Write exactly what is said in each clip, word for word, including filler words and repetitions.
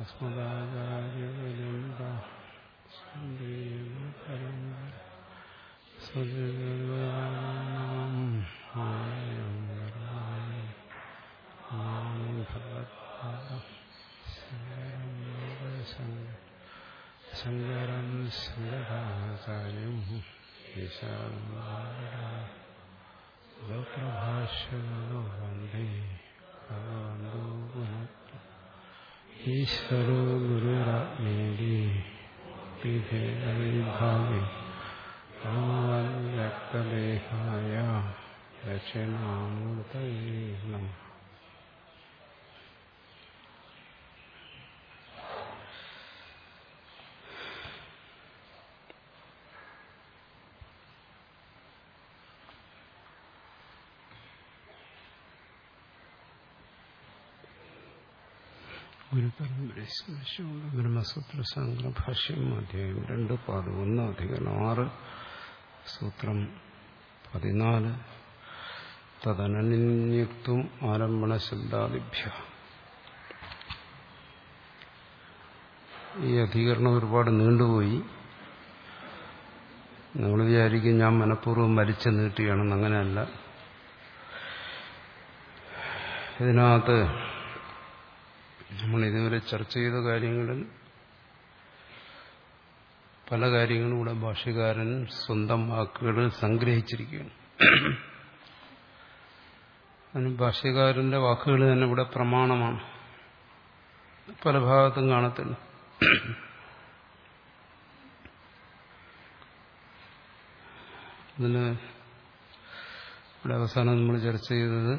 ശങ്കരം ശങ്കരാചാര്യം ലോകഭാഷ്യനോ വന്ദേ ഭഗവന്തോ പുനഃ ഈശ്വരോ ഗുരുരാത്മേതി വിഭാഗേ വ്യക്തദേഹായ ദക്ഷിണാമൂർത്തയേ നമഃ. ബ്രഹ്മസൂത്ര സംഗ്രഹ ഭാഷ്യം അധ്യായം രണ്ട് പാദം ഒന്ന് അധികരണം ആറ് സൂത്രം പതിനാല് തദനന്യുക്തം ആരംഭണ ശബ്ദാദിഭ്യ. ഈ അധികരണം ഒരുപാട് നീണ്ടുപോയി. നിങ്ങൾ വിചാരിക്കും ഞാൻ മനഃപൂർവ്വം വലിച്ചു നീട്ടുകയാണെന്ന്. അങ്ങനെയല്ല. ഇതിനകത്ത് നമ്മൾ ഇതുവരെ ചർച്ച ചെയ്ത കാര്യങ്ങളിൽ പല കാര്യങ്ങളും ഇവിടെ ഭാഷ്യകാരൻ സ്വന്തം വാക്കുകൾ സംഗ്രഹിച്ചിരിക്കുകയാണ്. അതിന് ഭാഷ്യകാരന്റെ വാക്കുകൾ തന്നെ ഇവിടെ പ്രമാണമാണ്. പല ഭാഗത്തും കാണത്തില്ല. അതിന് ഇവിടെ അവസാനം നമ്മൾ ചർച്ച ചെയ്തത്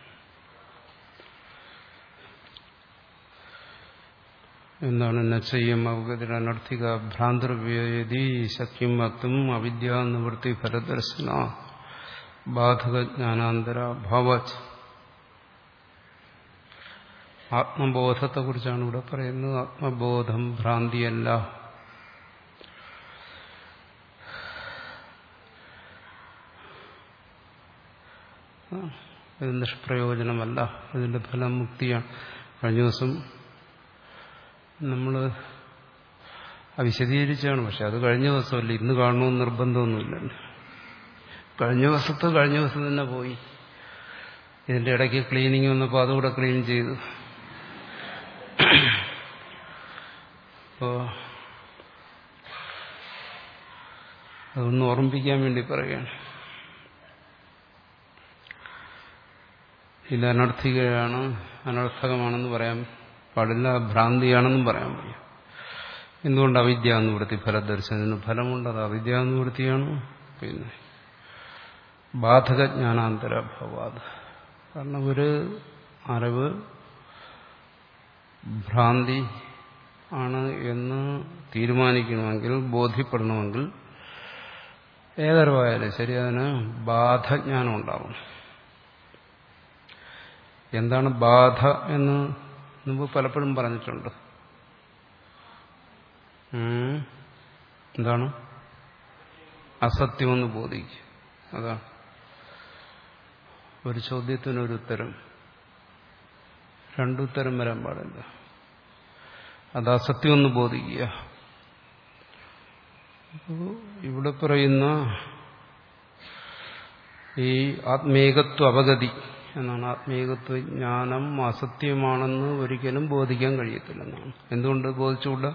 എന്താണ് നച്ചയ്യം അവഗതിര അനർത്ഥിക ഭ്രാന്തർവേദി ശക്യം വക്തും അവിദ്യ നിവൃത്തി ഫലദർശന ബാധക ജ്ഞാനാന്തര ഭാവച്ച്. ആത്മബോധത്തെക്കുറിച്ചാണ് ഇവിടെ പറയുന്നത്. ആത്മബോധം ഭ്രാന്തിയല്ല. ഇത് നിഷ്പ്രയോജനമല്ല. ഇതിന്റെ ഫലം മുക്തിയാണ്. കഴിഞ്ഞ ദിവസം നമ്മൾ വിശദീകരിച്ചാണ്. പക്ഷെ അത് കഴിഞ്ഞ ദിവസമല്ല, ഇന്ന് കാണണമെന്ന് നിർബന്ധമൊന്നുമില്ലല്ലോ. കഴിഞ്ഞ ദിവസത്ത് കഴിഞ്ഞ ദിവസം തന്നെ പോയി. ഇതിന്റെ ഇടയ്ക്ക് ക്ലീനിങ് വന്നപ്പോൾ അതുകൂടെ ക്ലീൻ ചെയ്തു. അപ്പോ അതൊന്ന് ഓർമ്മിപ്പിക്കാൻ വേണ്ടി പറയുകയാണ്. ഇത് അനർത്ഥികയാണ്, അനർത്ഥകമാണെന്ന് പറയാൻ പാടില്ല, ഭ്രാന്തിയാണെന്നും പറയാൻ വയ്യ. എന്തുകൊണ്ട്? അവിദ്യാനുവൃത്തി ഫലദർശനത്തിന് ഫലമുണ്ട്. അത് അവിദ്യാനുവൃത്തിയാണ്. പിന്നെ ബാധക ജ്ഞാനാന്തരഭാവാത്. കാരണം ഒരു അറിവ് ഭ്രാന്തി ആണ് എന്ന് തീരുമാനിക്കണമെങ്കിൽ, ബോധ്യപ്പെടണമെങ്കിൽ ഏതറിവായാലും ശരി അതിന് ബാധജ്ഞാനം ഉണ്ടാവും. എന്താണ് ബാധ എന്ന് മുമ്പ് പലപ്പോഴും പറഞ്ഞിട്ടുണ്ട്. എന്താണ്? അസത്യമെന്ന് ബോധിക്കുക. അതാണ് ഒരു ചോദ്യത്തിനൊരു ഉത്തരം. രണ്ടുത്തരം വരാൻ പാടില്ല. അത് അസത്യമെന്ന് ബോധിക്കുക. ഇവിടെ പറയുന്ന ഈ ആത്മേകത്വ അവഗതി എന്നാണ്. ആത്മീകത്വ ജ്ഞാനം അസത്യമാണെന്ന് ഒരിക്കലും ബോധിക്കാൻ കഴിയത്തില്ലെന്നാണ്. എന്തുകൊണ്ട് ബോധിച്ചുകൂടാ?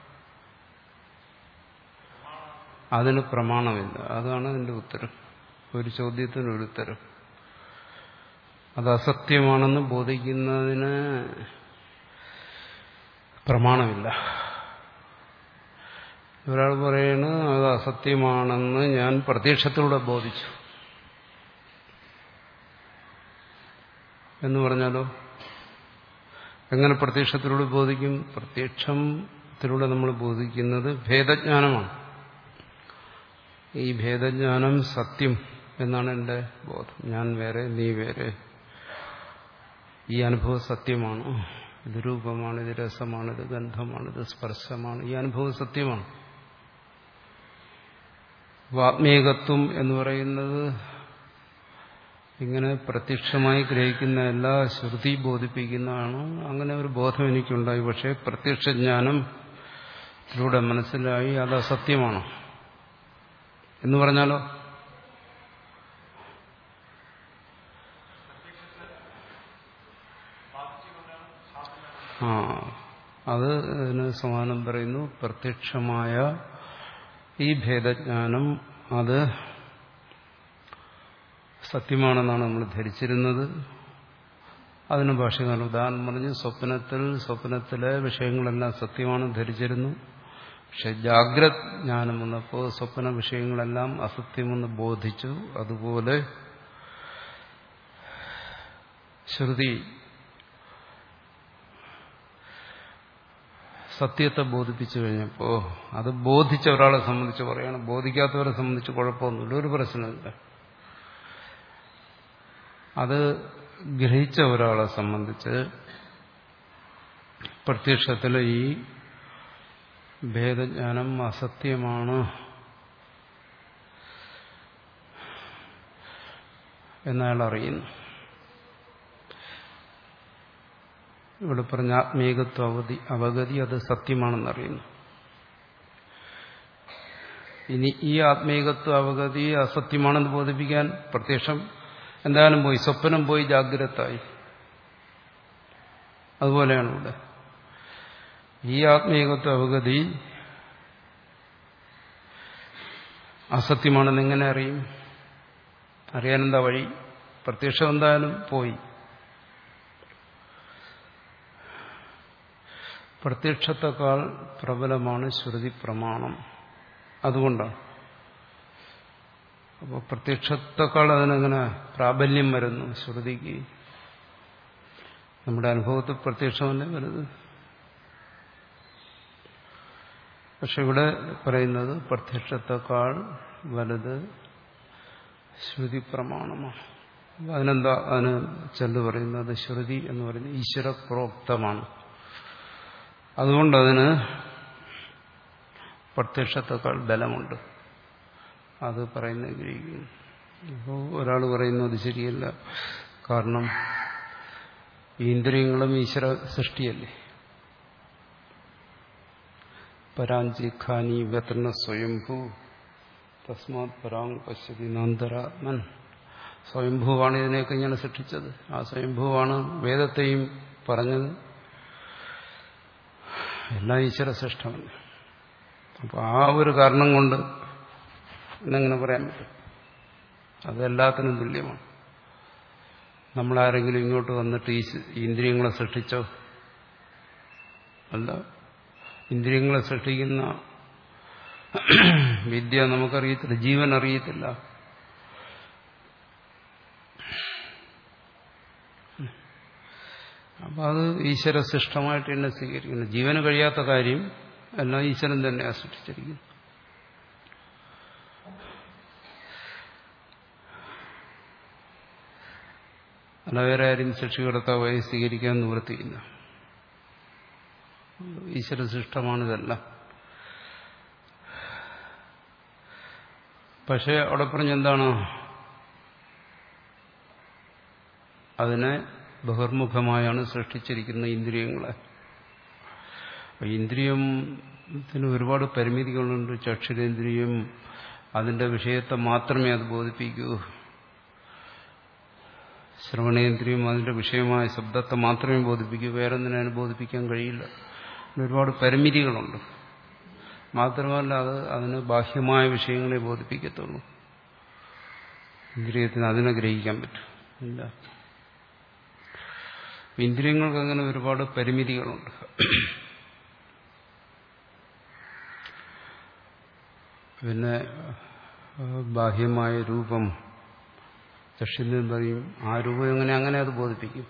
അതിന് പ്രമാണമില്ല. അതാണ് അതിന്റെ ഉത്തരം. ഒരു ചോദ്യത്തിനൊരു ഉത്തരം. അത് അസത്യമാണെന്ന് ബോധിക്കുന്നതിന് പ്രമാണമില്ല. ഒരാൾ പറയണ് അത് അസത്യമാണെന്ന് ഞാൻ പ്രത്യക്ഷത്തിലൂടെ ബോധിച്ചു എന്ന് പറഞ്ഞാലോ എങ്ങനെ പ്രത്യക്ഷത്തിലൂടെ ബോധിക്കും? പ്രത്യക്ഷത്തിലൂടെ നമ്മൾ ബോധിക്കുന്നത് ഭേദജ്ഞാനമാണ്. ഈ ഭേദജ്ഞാനം സത്യം എന്നാണ് എൻ്റെ ബോധം. ഞാൻ വേറെ, നീ വേറെ. ഈ അനുഭവം സത്യമാണ്. ഇത് രൂപമാണ്, ഇത് രസമാണ്, ഇത് ഗന്ധമാണ്, ഇത് സ്പർശമാണ്. ഈ അനുഭവം സത്യമാണ്. ആത്മീകത്വം എന്ന് പറയുന്നത് ഇങ്ങനെ പ്രത്യക്ഷമായി ഗ്രഹിക്കുന്ന എല്ലാ ശ്രുതി ബോധിപ്പിക്കുന്നതാണ്. അങ്ങനെ ഒരു ബോധം എനിക്കുണ്ടായി. പക്ഷേ പ്രത്യക്ഷജ്ഞാനത്തിലൂടെ മനസ്സിലായി അത് അസത്യമാണ് എന്ന് പറഞ്ഞാലോ? ആ അത് അതിന് സമാനം പറയുന്നു. പ്രത്യക്ഷമായ ഈ ഭേദജ്ഞാനം അത് സത്യമാണെന്നാണ് നമ്മൾ ധരിച്ചിരുന്നത്. അതിന് ഭാഷകാരൻ ഉദാഹരണം പറഞ്ഞു. സ്വപ്നത്തിൽ സ്വപ്നത്തിലെ വിഷയങ്ങളെല്ലാം സത്യമാണെന്ന് ധരിച്ചിരുന്നു. പക്ഷെ ജാഗ്രത് ജ്ഞാനം വന്നപ്പോൾ സ്വപ്ന വിഷയങ്ങളെല്ലാം അസത്യമെന്ന് ബോധിച്ചു. അതുപോലെ ശ്രുതി സത്യത്തെ ബോധിപ്പിച്ചു കഴിഞ്ഞപ്പോൾ അത് ബോധിച്ച ഒരാളെ സംബന്ധിച്ച് പറയണം. ബോധിക്കാത്തവരെ സംബന്ധിച്ച് കുഴപ്പമൊന്നുമില്ല, ഒരു പ്രശ്നമില്ല. അത് ഗ്രഹിച്ച ഒരാളെ സംബന്ധിച്ച് പ്രത്യക്ഷത്തിൽ ഈ ഭേദജ്ഞാനം അസത്യമാണ് എന്നയാൾ അറിയുന്നു. ഇവിടെ പറഞ്ഞ ആത്മീകത്വ അവധി അവഗതി അത് സത്യമാണെന്നറിയുന്നു. ഇനി ഈ ആത്മീകത്വ അവഗതി അസത്യമാണെന്ന് ബോധിപ്പിക്കാൻ പ്രത്യക്ഷം എന്തായാലും പോയി, സ്വപ്നം പോയി, ജാഗ്രതായി. അതുപോലെയാണ് ഇവിടെ ഈ ആത്മീകത്വ അവഗതി അസത്യമാണെന്ന് എങ്ങനെ അറിയും? അറിയാനെന്താ വഴി? പ്രത്യക്ഷം എന്തായാലും പോയി. പ്രത്യക്ഷത്തെക്കാൾ പ്രബലമാണ് ശ്രുതി പ്രമാണം. അതുകൊണ്ടാണ്. അപ്പോൾ പ്രത്യക്ഷത്തെക്കാൾ അതിനെങ്ങനെ പ്രാബല്യം വരുന്നു? ശ്രുതിക്ക് നമ്മുടെ അനുഭവത്തിൽ പ്രത്യക്ഷമല്ലേ വരുന്നത്. പക്ഷെ ഇവിടെ പറയുന്നത് പ്രത്യക്ഷത്തെക്കാൾ വലുത് ശ്രുതി പ്രമാണമാണ്. അതിനെന്താ അതിന് ചെല്ലു പറയുന്നത്? ശ്രുതി എന്ന് പറയുന്നത് ഈശ്വര പ്രോക്തമാണ്. അതുകൊണ്ടതിന് പ്രത്യക്ഷത്തെക്കാൾ ബലമുണ്ട്. അത് പറയുന്ന ഗ്രഹിക്കുന്നു. ഇപ്പോൾ ഒരാൾ പറയുന്നു അത് ശരിയല്ല, കാരണം ഇന്ദ്രിയങ്ങളും ഈശ്വര സൃഷ്ടിയല്ലേ. പരാഞ്ചി ഖാനി വ്യതന സ്വയംഭൂ തസ്മാത് പരാങ് പശ്യതി നാന്തരാത്മൻ. സ്വയംഭൂവാണ് ഇതിനെയൊക്കെ ഇങ്ങനെ സൃഷ്ടിച്ചത്. ആ സ്വയംഭൂവാണ് വേദത്തെയും പറഞ്ഞത്. എല്ലാം ഈശ്വര സൃഷ്ടമല്ല. അപ്പോൾ ആ ഒരു കാരണം കൊണ്ട് എന്നെങ്ങനെ പറയാൻ പറ്റും? അതെല്ലാത്തിനും തുല്യമാണ്. നമ്മളാരെങ്കിലും ഇങ്ങോട്ട് വന്നിട്ട് ഈ ഇന്ദ്രിയങ്ങളെ സൃഷ്ടിച്ചോ? അല്ല. ഇന്ദ്രിയങ്ങളെ സൃഷ്ടിക്കുന്ന വിദ്യ നമുക്കറിയത്തില്ല, ജീവൻ അറിയത്തില്ല. അപ്പം അത് ഈശ്വര സൃഷ്ടമായിട്ട് തന്നെ സ്വീകരിക്കുന്നു. ജീവന് കഴിയാത്ത കാര്യം എല്ലാം ഈശ്വരൻ തന്നെയാണ് സൃഷ്ടിച്ചിരിക്കുന്നത്. അല്ല വേറെ ആരും സൃഷ്ടികർത്താവായി സ്വീകരിക്കാൻ നിവൃത്തിയില്ല. ഈശ്വര സൃഷ്ടമാണിതെല്ലാം. പക്ഷെ അവിടെ പറഞ്ഞെന്താണ്? അതിനെ ബഹിർമുഖമായാണ് സൃഷ്ടിച്ചിരിക്കുന്ന ഇന്ദ്രിയങ്ങളെ. ഇന്ദ്രിയത്തിന് ഒരുപാട് പരിമിതികളുണ്ട്. ചക്ഷുരേന്ദ്രിയം അതിന്റെ വിഷയത്തെ മാത്രമേ അത് ബോധിപ്പിക്കൂ. ശ്രവണേന്ദ്രിയം അതിന്റെ വിഷയമായ ശബ്ദത്തെ മാത്രമേ ബോധിപ്പിക്കൂ. വേറൊന്നിനെ അതിന് ബോധിപ്പിക്കാൻ കഴിയില്ല. ഒരുപാട് പരിമിതികളുണ്ട്. മാത്രമല്ല അത് അതിന് ബാഹ്യമായ വിഷയങ്ങളെ ബോധിപ്പിക്കത്തുള്ളൂ. ഇന്ദ്രിയത്തിന് അതിനെ ഗ്രഹിക്കാൻ പറ്റും ഇല്ല. ഇന്ദ്രിയങ്ങൾക്ക് അങ്ങനെ ഒരുപാട് പരിമിതികളുണ്ട്. പിന്നെ ബാഹ്യമായ രൂപം ചക്ഷുവിൽ പറയും. ആ രൂപം എങ്ങനെ അങ്ങനെ അത് ബോധിപ്പിക്കും?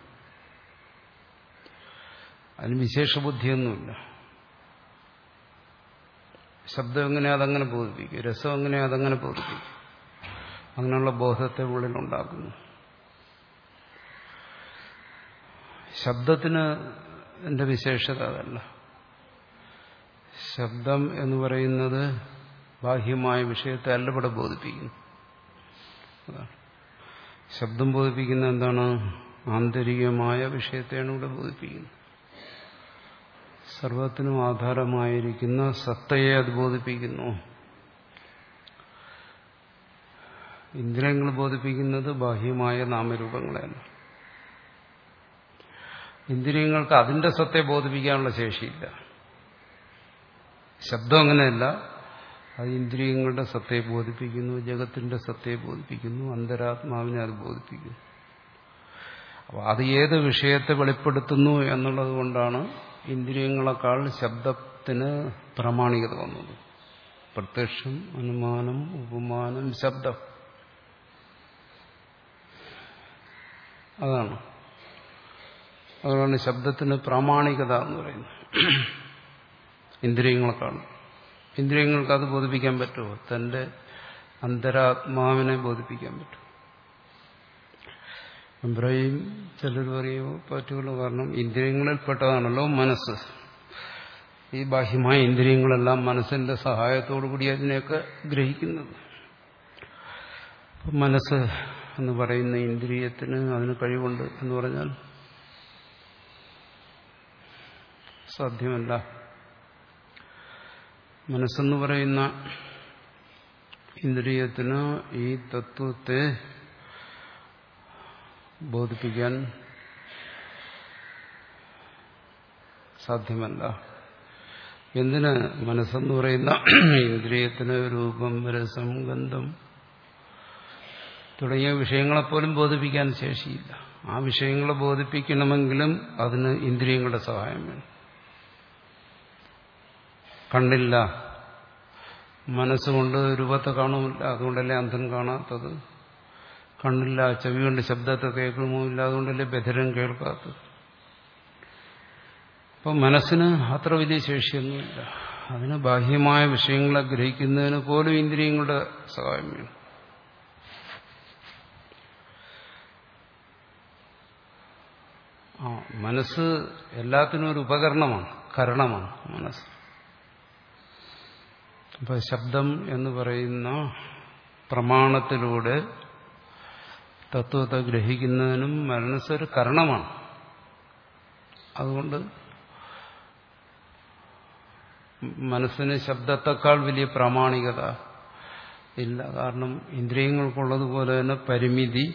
അതിന് വിശേഷ ബുദ്ധിയൊന്നുമില്ല. ശബ്ദം എങ്ങനെ അതങ്ങനെ ബോധിപ്പിക്കും? രസം എങ്ങനെ അതങ്ങനെ ബോധിപ്പിക്കും? അങ്ങനെയുള്ള ബോധത്തെ ഉള്ളിലുണ്ടാക്കുന്നു. ശബ്ദത്തിന് എന്റെ വിശേഷത അതല്ല. ശബ്ദം എന്ന് പറയുന്നത് ബാഹ്യമായ വിഷയത്തെ അല്ല ഇവിടെ ബോധിപ്പിക്കുന്നു. ശബ്ദം ബോധിപ്പിക്കുന്ന എന്താണ്? ആന്തരികമായ വിഷയത്തെയാണ് ഇവിടെ ബോധിപ്പിക്കുന്നത്. സർവത്തിനും ആധാരമായിരിക്കുന്ന സത്തയെ അത് ബോധിപ്പിക്കുന്നു. ഇന്ദ്രിയങ്ങൾ ബോധിപ്പിക്കുന്നത് ബാഹ്യമായ നാമരൂപങ്ങളെയാണ്. ഇന്ദ്രിയങ്ങൾക്ക് അതിന്റെ സത്തയെ ബോധിപ്പിക്കാനുള്ള ശേഷിയില്ല. ശബ്ദം അങ്ങനെയല്ല. അത് ഇന്ദ്രിയങ്ങളുടെ സത്തയെ ബോധിപ്പിക്കുന്നു, ജഗത്തിന്റെ സത്തയെ ബോധിപ്പിക്കുന്നു, അന്തരാത്മാവിനെ അത് ബോധിപ്പിക്കുന്നു. അപ്പോൾ അത് ഏത് വിഷയത്തെ വെളിപ്പെടുത്തുന്നു എന്നുള്ളത് കൊണ്ടാണ് ഇന്ദ്രിയങ്ങളെക്കാൾ ശബ്ദത്തിന് പ്രാമാണികത വന്നത്. പ്രത്യക്ഷം, അനുമാനം, ഉപമാനം, ശബ്ദം, അതാണ് അതുകൊണ്ടാണ് ശബ്ദത്തിന് പ്രാമാണികത എന്ന് പറയുന്നത്. ഇന്ദ്രിയങ്ങളെക്കാൾ ഇന്ദ്രിയങ്ങൾക്ക് അത് ബോധിപ്പിക്കാൻ പറ്റുമോ? തന്റെ അന്തരാത്മാവിനെ ബോധിപ്പിക്കാൻ പറ്റും. പറയും, ചിലർ പറയുമോ പറ്റുള്ളൂ. കാരണം ഇന്ദ്രിയങ്ങളിൽപ്പെട്ടതാണല്ലോ മനസ്സ്. ഈ ബാഹ്യമായ ഇന്ദ്രിയങ്ങളെല്ലാം മനസ്സിന്റെ സഹായത്തോടു കൂടി അതിനെയൊക്കെ ഗ്രഹിക്കുന്നത്. മനസ്സ് എന്ന് പറയുന്ന ഇന്ദ്രിയത്തിന് അതിന് കഴിവുണ്ട് എന്ന് പറഞ്ഞാൽ സാധ്യമല്ല. മനസ്സെന്ന് പറയുന്ന ഇന്ദ്രിയത്തിന് ഈ തത്വത്തെ ബോധിപ്പിക്കാൻ സാധ്യമല്ല. എന്തിന്? മനസ്സെന്ന് പറയുന്ന ഇന്ദ്രിയത്തിന് രൂപം, രസം, ഗന്ധം തുടങ്ങിയ വിഷയങ്ങളെപ്പോലും ബോധിപ്പിക്കാൻ ശേഷിയില്ല. ആ വിഷയങ്ങളെ ബോധിപ്പിക്കണമെങ്കിലും അതിന് ഇന്ദ്രിയങ്ങളുടെ സഹായം വേണം. കണ്ണില്ല, മനസ്സുകൊണ്ട് രൂപത്തെ കാണുമില്ല, അതുകൊണ്ടല്ലേ അന്ധൻ കാണാത്തത്. കണ്ണില്ല, ചെവി കൊണ്ട് ശബ്ദത്തെ കേൾക്കണമില്ല, അതുകൊണ്ടല്ലേ ബധിരൻ കേൾക്കാത്തത്. അപ്പം മനസ്സിന് അത്ര വലിയ ശേഷിയൊന്നുമില്ല. അതിന് ബാഹ്യമായ വിഷയങ്ങളെ ഗ്രഹിക്കുന്നതിന് പോലും ഇന്ദ്രിയങ്ങളുടെ സഹായം വേണം. ആ മനസ്സ് എല്ലാത്തിനും ഒരു ഉപകരണമാണ്, കരണമാണ് മനസ്സ്. അപ്പൊ ശബ്ദം എന്ന് പറയുന്ന പ്രമാണത്തിലൂടെ തത്വത്തെ ഗ്രഹിക്കുന്നതിനും മനസ്സൊരു കരണമാണ്. അതുകൊണ്ട് മനസ്സിന് ശബ്ദത്തെക്കാൾ വലിയ പ്രാമാണികത ഇല്ല. കാരണം ഇന്ദ്രിയങ്ങൾക്കുള്ളതുപോലെ തന്നെ പരിമിതി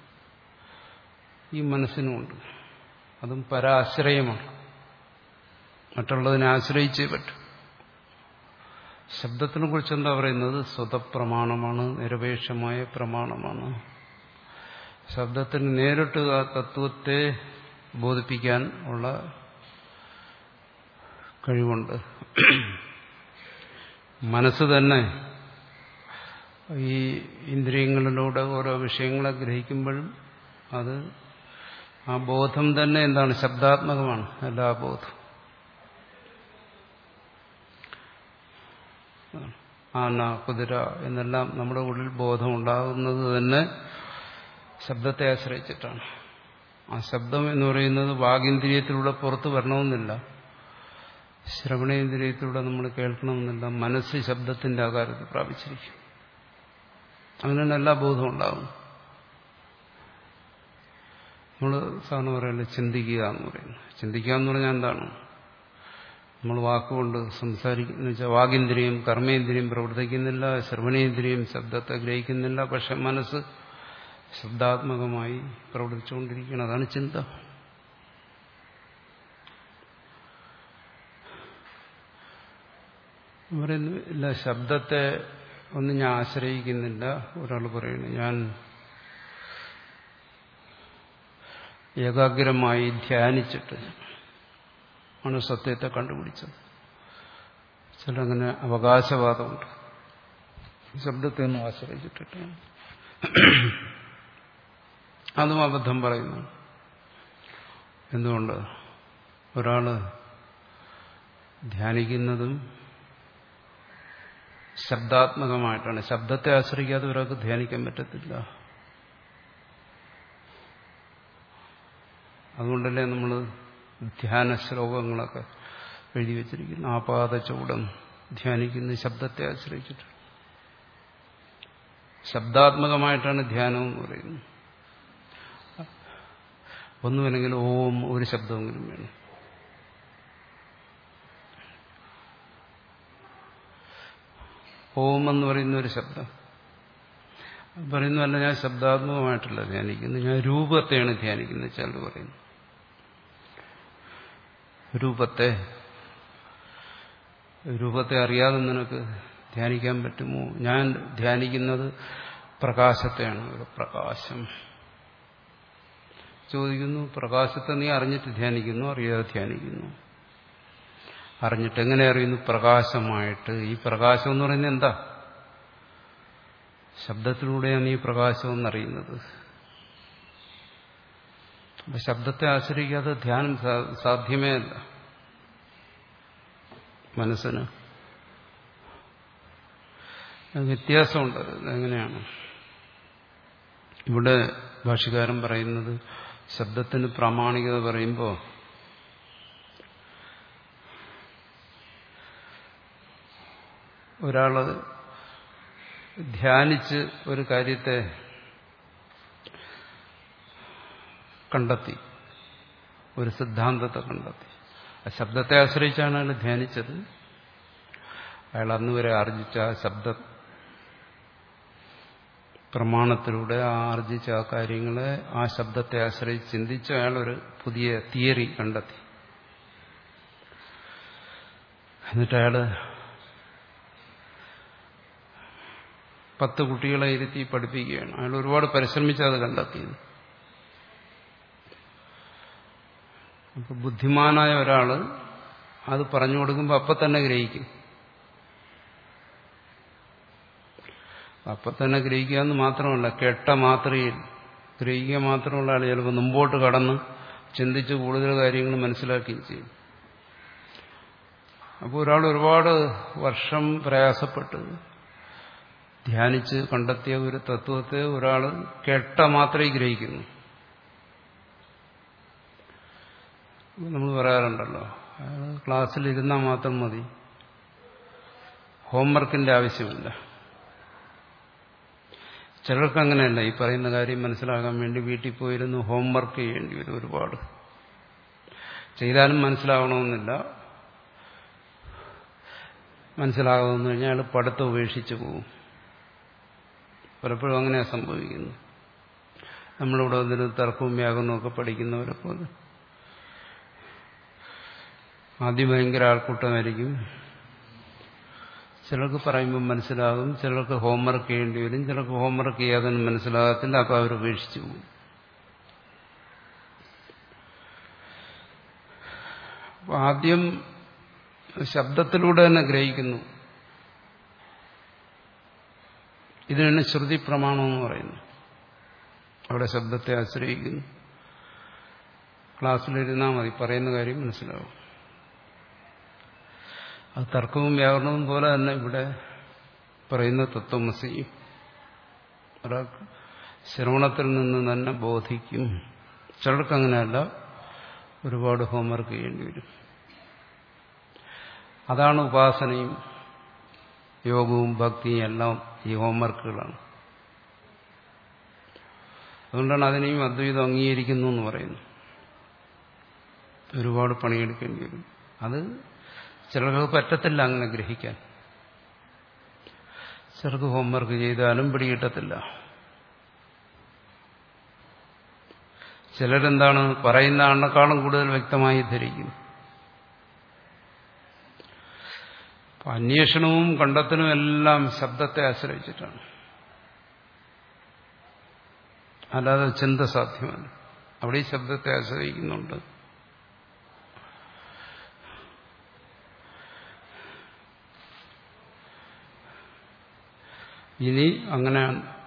ഈ മനസ്സിനുമുണ്ട്. അതും പരാശ്രയമാണ്, മറ്റുള്ളതിനെ ആശ്രയിച്ചേ പറ്റും. ശബ്ദത്തിനെ കുറിച്ച് എന്താ പറയുന്നത്? സ്വതപ്രമാണമാണ്, നിരപേക്ഷമായ പ്രമാണമാണ്. ശബ്ദത്തിന് നേരിട്ട് ആ തത്വത്തെ ബോധിപ്പിക്കാൻ ഉള്ള കഴിവുണ്ട്. മനസ്സ് തന്നെ ഈ ഇന്ദ്രിയങ്ങളിലൂടെ ഓരോ വിഷയങ്ങളെ ഗ്രഹിക്കുമ്പോഴും അത് ആ ബോധം തന്നെ എന്താണ്? ശബ്ദാത്മകമാണ്. എല്ലാ ബോധം ആന, കുതിര എന്നെല്ലാം നമ്മുടെ ഉള്ളിൽ ബോധം ഉണ്ടാകുന്നത് തന്നെ ശബ്ദത്തെ ആശ്രയിച്ചിട്ടാണ്. ആ ശബ്ദം എന്ന് പറയുന്നത് വാഗിന്ദ്രിയത്തിലൂടെ പുറത്തു വരണമെന്നില്ല, ശ്രവണേന്ദ്രിയത്തിലൂടെ നമ്മൾ കേൾക്കണമെന്നില്ല. മനസ്സ് ശബ്ദത്തിന്റെ ആകാരത്തിൽ പ്രാപിച്ചിരിക്കും. അങ്ങനെ എല്ലാ ബോധവും ഉണ്ടാകും. നമ്മൾ സാധാരണ പറയല്ലേ ചിന്തിക്കുക എന്ന് പറയുന്നത്. ചിന്തിക്കുക എന്ന് പറഞ്ഞാൽ എന്താണ്? നമ്മൾ വാക്കുകൊണ്ട് സംസാരിക്കുന്ന വെച്ചാൽ വാഗിന്ദ്രിയം, കർമ്മേന്ദ്രിയം പ്രവർത്തിക്കുന്നില്ല, ശ്രവണേന്ദ്രിയം ശബ്ദത്തെ ഗ്രഹിക്കുന്നില്ല. പക്ഷെ മനസ്സ് ശബ്ദാത്മകമായി പ്രവർത്തിച്ചുകൊണ്ടിരിക്കണം. അതാണ് ചിന്ത. പറയുന്നു ഇല്ല, ശബ്ദത്തെ ഒന്നും ഞാൻ ആശ്രയിക്കുന്നില്ല. ഒരാൾ പറയുന്നു ഞാൻ ഏകാഗ്രമായി ധ്യാനിച്ചിട്ട് ആണ് സത്യത്തെ കണ്ടുപിടിച്ചത്. ചിലങ്ങനെ അവകാശവാദമുണ്ട്. ശബ്ദത്തെ ഒന്നും ആശ്രയിച്ചിട്ടിട്ട് അതും അബദ്ധം പറയുന്നു. എന്തുകൊണ്ട്? ഒരാള് ധ്യാനിക്കുന്നതും ശബ്ദാത്മകമായിട്ടാണ്. ശബ്ദത്തെ ആശ്രയിക്കാതെ ഒരാൾക്ക് ധ്യാനിക്കാൻ പറ്റത്തില്ല. അതുകൊണ്ടല്ലേ നമ്മൾ ധ്യാന ശ്ലോകങ്ങളൊക്കെ എഴുതി വച്ചിരിക്കുന്നു. ആപാദചൂടം ധ്യാനിക്കുന്ന ശബ്ദത്തെ ആശ്രയിച്ചിട്ട്. ശബ്ദാത്മകമായിട്ടാണ് ധ്യാനം എന്ന് പറയുന്നത്. ഒന്നുമില്ലെങ്കിൽ ഓം ഒരു ശബ്ദമെങ്കിലും വേണം. ഓം എന്ന് പറയുന്ന ഒരു ശബ്ദം പറയുന്നതല്ല, ഞാൻ ശബ്ദാത്മകമായിട്ടല്ല ധ്യാനിക്കുന്നത്, ഞാൻ രൂപത്തെയാണ് ധ്യാനിക്കുന്നത്. ചിലർ പറയുന്നു രൂപത്തെ രൂപത്തെ അറിയാതെ നിനക്ക് ധ്യാനിക്കാൻ പറ്റുമോ? ഞാൻ ധ്യാനിക്കുന്നത് പ്രകാശത്തെയാണ്. ഒരു പ്രകാശം ചോദിക്കുന്നു, പ്രകാശത്തെ നീ അറിഞ്ഞിട്ട് ധ്യാനിക്കുന്നു, അറിയാതെ ധ്യാനിക്കുന്നു? അറിഞ്ഞിട്ട് എങ്ങനെ അറിയുന്നു? പ്രകാശമായിട്ട്. ഈ പ്രകാശം എന്ന് പറയുന്നത് എന്താ? ശബ്ദത്തിലൂടെയാണ് ഈ പ്രകാശം എന്നറിയുന്നത്. അപ്പൊ ശബ്ദത്തെ ആശ്രയിക്കാതെ ധ്യാനം സാധ്യമേ അല്ല മനസ്സിന്. വ്യത്യാസമുണ്ട്. എങ്ങനെയാണ് ഇവിടെ ഭാഷ്യകാരൻ പറയുന്നത്? ശബ്ദത്തിന് പ്രാമാണികത പറയുമ്പോൾ ഒരാള് ധ്യാനിച്ച് ഒരു കാര്യത്തെ കണ്ടെത്തി, ഒരു സിദ്ധാന്തത്തെ കണ്ടെത്തി. ആ ശബ്ദത്തെ ആശ്രയിച്ചാണ് അയാൾ ധ്യാനിച്ചത്. അയാൾ അന്നുവരെ ആർജിച്ച ആ ശബ്ദ പ്രമാണത്തിലൂടെ ആർജിച്ച ആ കാര്യങ്ങളെ ആ ശബ്ദത്തെ ആശ്രയിച്ച് ചിന്തിച്ച് അയാൾ ഒരു പുതിയ തിയറി കണ്ടെത്തി. എന്നിട്ട് അയാള് പത്ത് കുട്ടികളെ ഇരുത്തി പഠിപ്പിക്കുകയാണ്. അയാൾ ഒരുപാട് പരിശ്രമിച്ച് അത് കണ്ടെത്തിയത്. അപ്പൊ ബുദ്ധിമാനായ ഒരാള് അത് പറഞ്ഞു കൊടുക്കുമ്പോൾ അപ്പം തന്നെ ഗ്രഹിക്കും. അപ്പം തന്നെ ഗ്രഹിക്കുക എന്ന് മാത്രമല്ല, കേട്ട മാത്രയിൽ ഗ്രഹിക്കുക മാത്രമുള്ള ആൾ ചിലപ്പോൾ മുമ്പോട്ട് കടന്ന് ചിന്തിച്ച് കൂടുതൽ കാര്യങ്ങൾ മനസ്സിലാക്കുകയും ചെയ്യും. അപ്പോൾ ഒരാൾ ഒരുപാട് വർഷം പ്രയാസപ്പെട്ട് ധ്യാനിച്ച് കണ്ടെത്തിയ ഒരു തത്വത്തെ ഒരാൾ കേട്ട മാത്രമേ ഗ്രഹിക്കുന്നു. നമ്മൾ പറയാറുണ്ടല്ലോ, അയാൾ ക്ലാസ്സിൽ ഇരുന്നാൽ മാത്രം മതി, ഹോംവർക്കിന്റെ ആവശ്യമില്ല. ചിലർക്ക് അങ്ങനെയല്ല. ഈ പറയുന്ന കാര്യം മനസ്സിലാകാൻ വേണ്ടി വീട്ടിൽ പോയിരുന്നു ഹോംവർക്ക് ചെയ്യേണ്ടി വരും. ഒരുപാട് ചെയ്താലും മനസ്സിലാകണമെന്നില്ല. മനസ്സിലാകുമെന്ന് കഴിഞ്ഞാൽ അയാൾ പഠിത്തം ഉപേക്ഷിച്ച് പോകും. പലപ്പോഴും അങ്ങനെയാണ് സംഭവിക്കുന്നത്. നമ്മളിവിടെ വന്നിട്ട് തർക്കവും വ്യാകരണവും ഒക്കെ പഠിക്കുന്നവരപ്പോൾ ആദ്യം ഭയങ്കര ആൾക്കൂട്ടമായിരിക്കും. ചിലർക്ക് പറയുമ്പോൾ മനസ്സിലാകും, ചിലർക്ക് ഹോംവർക്ക് ചെയ്യേണ്ടി വരും, ചിലർക്ക് ഹോംവർക്ക് ചെയ്യാതൊന്നും മനസ്സിലാകത്തില്ല. അപ്പോൾ അവർ ഉപേക്ഷിച്ചു പോകും. അപ്പോൾ ആദ്യം ശബ്ദത്തിലൂടെ തന്നെ ഗ്രഹിക്കുന്നു. ഇതിനാണ് ശ്രുതി പ്രമാണം എന്ന് പറയുന്നത്. അവിടെ ശബ്ദത്തെ ആശ്രയിക്കുന്നു. ക്ലാസ്സിലിരുന്നാൽ മതി, പറയുന്ന കാര്യം മനസ്സിലാവും. അത് തർക്കവും വ്യാകരണവും പോലെ തന്നെ ഇവിടെ പറയുന്ന തത്വമസിയും ഒരാൾക്ക് ശ്രവണത്തിൽ നിന്ന് തന്നെ ബോധിക്കും. ചിലർക്ക് അങ്ങനെയല്ല, ഒരുപാട് ഹോംവർക്ക് ചെയ്യേണ്ടി വരും. അതാണ് ഉപാസനയും യോഗവും ഭക്തിയും എല്ലാം ഈ ഹോംവർക്കുകളാണ്. അതുകൊണ്ടാണ് അതിനെയും അദ്വൈതം അംഗീകരിക്കുന്നു എന്ന് പറയുന്നത്. ഒരുപാട് പണിയെടുക്കേണ്ടി വരും. അത് ചിലർക്ക് പറ്റത്തില്ല അങ്ങനെ ഗ്രഹിക്കാൻ. ചിലർക്ക് ഹോംവർക്ക് ചെയ്താലും പിടികിട്ടത്തില്ല. ചിലരെന്താണ് പറയുന്ന ആളിനേക്കാളും കൂടുതൽ വ്യക്തമായി ധരിക്കും. അന്വേഷണവും കണ്ടെത്തലും എല്ലാം ശബ്ദത്തെ ആശ്രയിച്ചിട്ടാണ്. അല്ലാതെ ചിന്ത സാധ്യമല്ല. അവിടെ ഈ ശബ്ദത്തെ ആശ്രയിക്കുന്നുണ്ട്. ഇനി അങ്ങനെ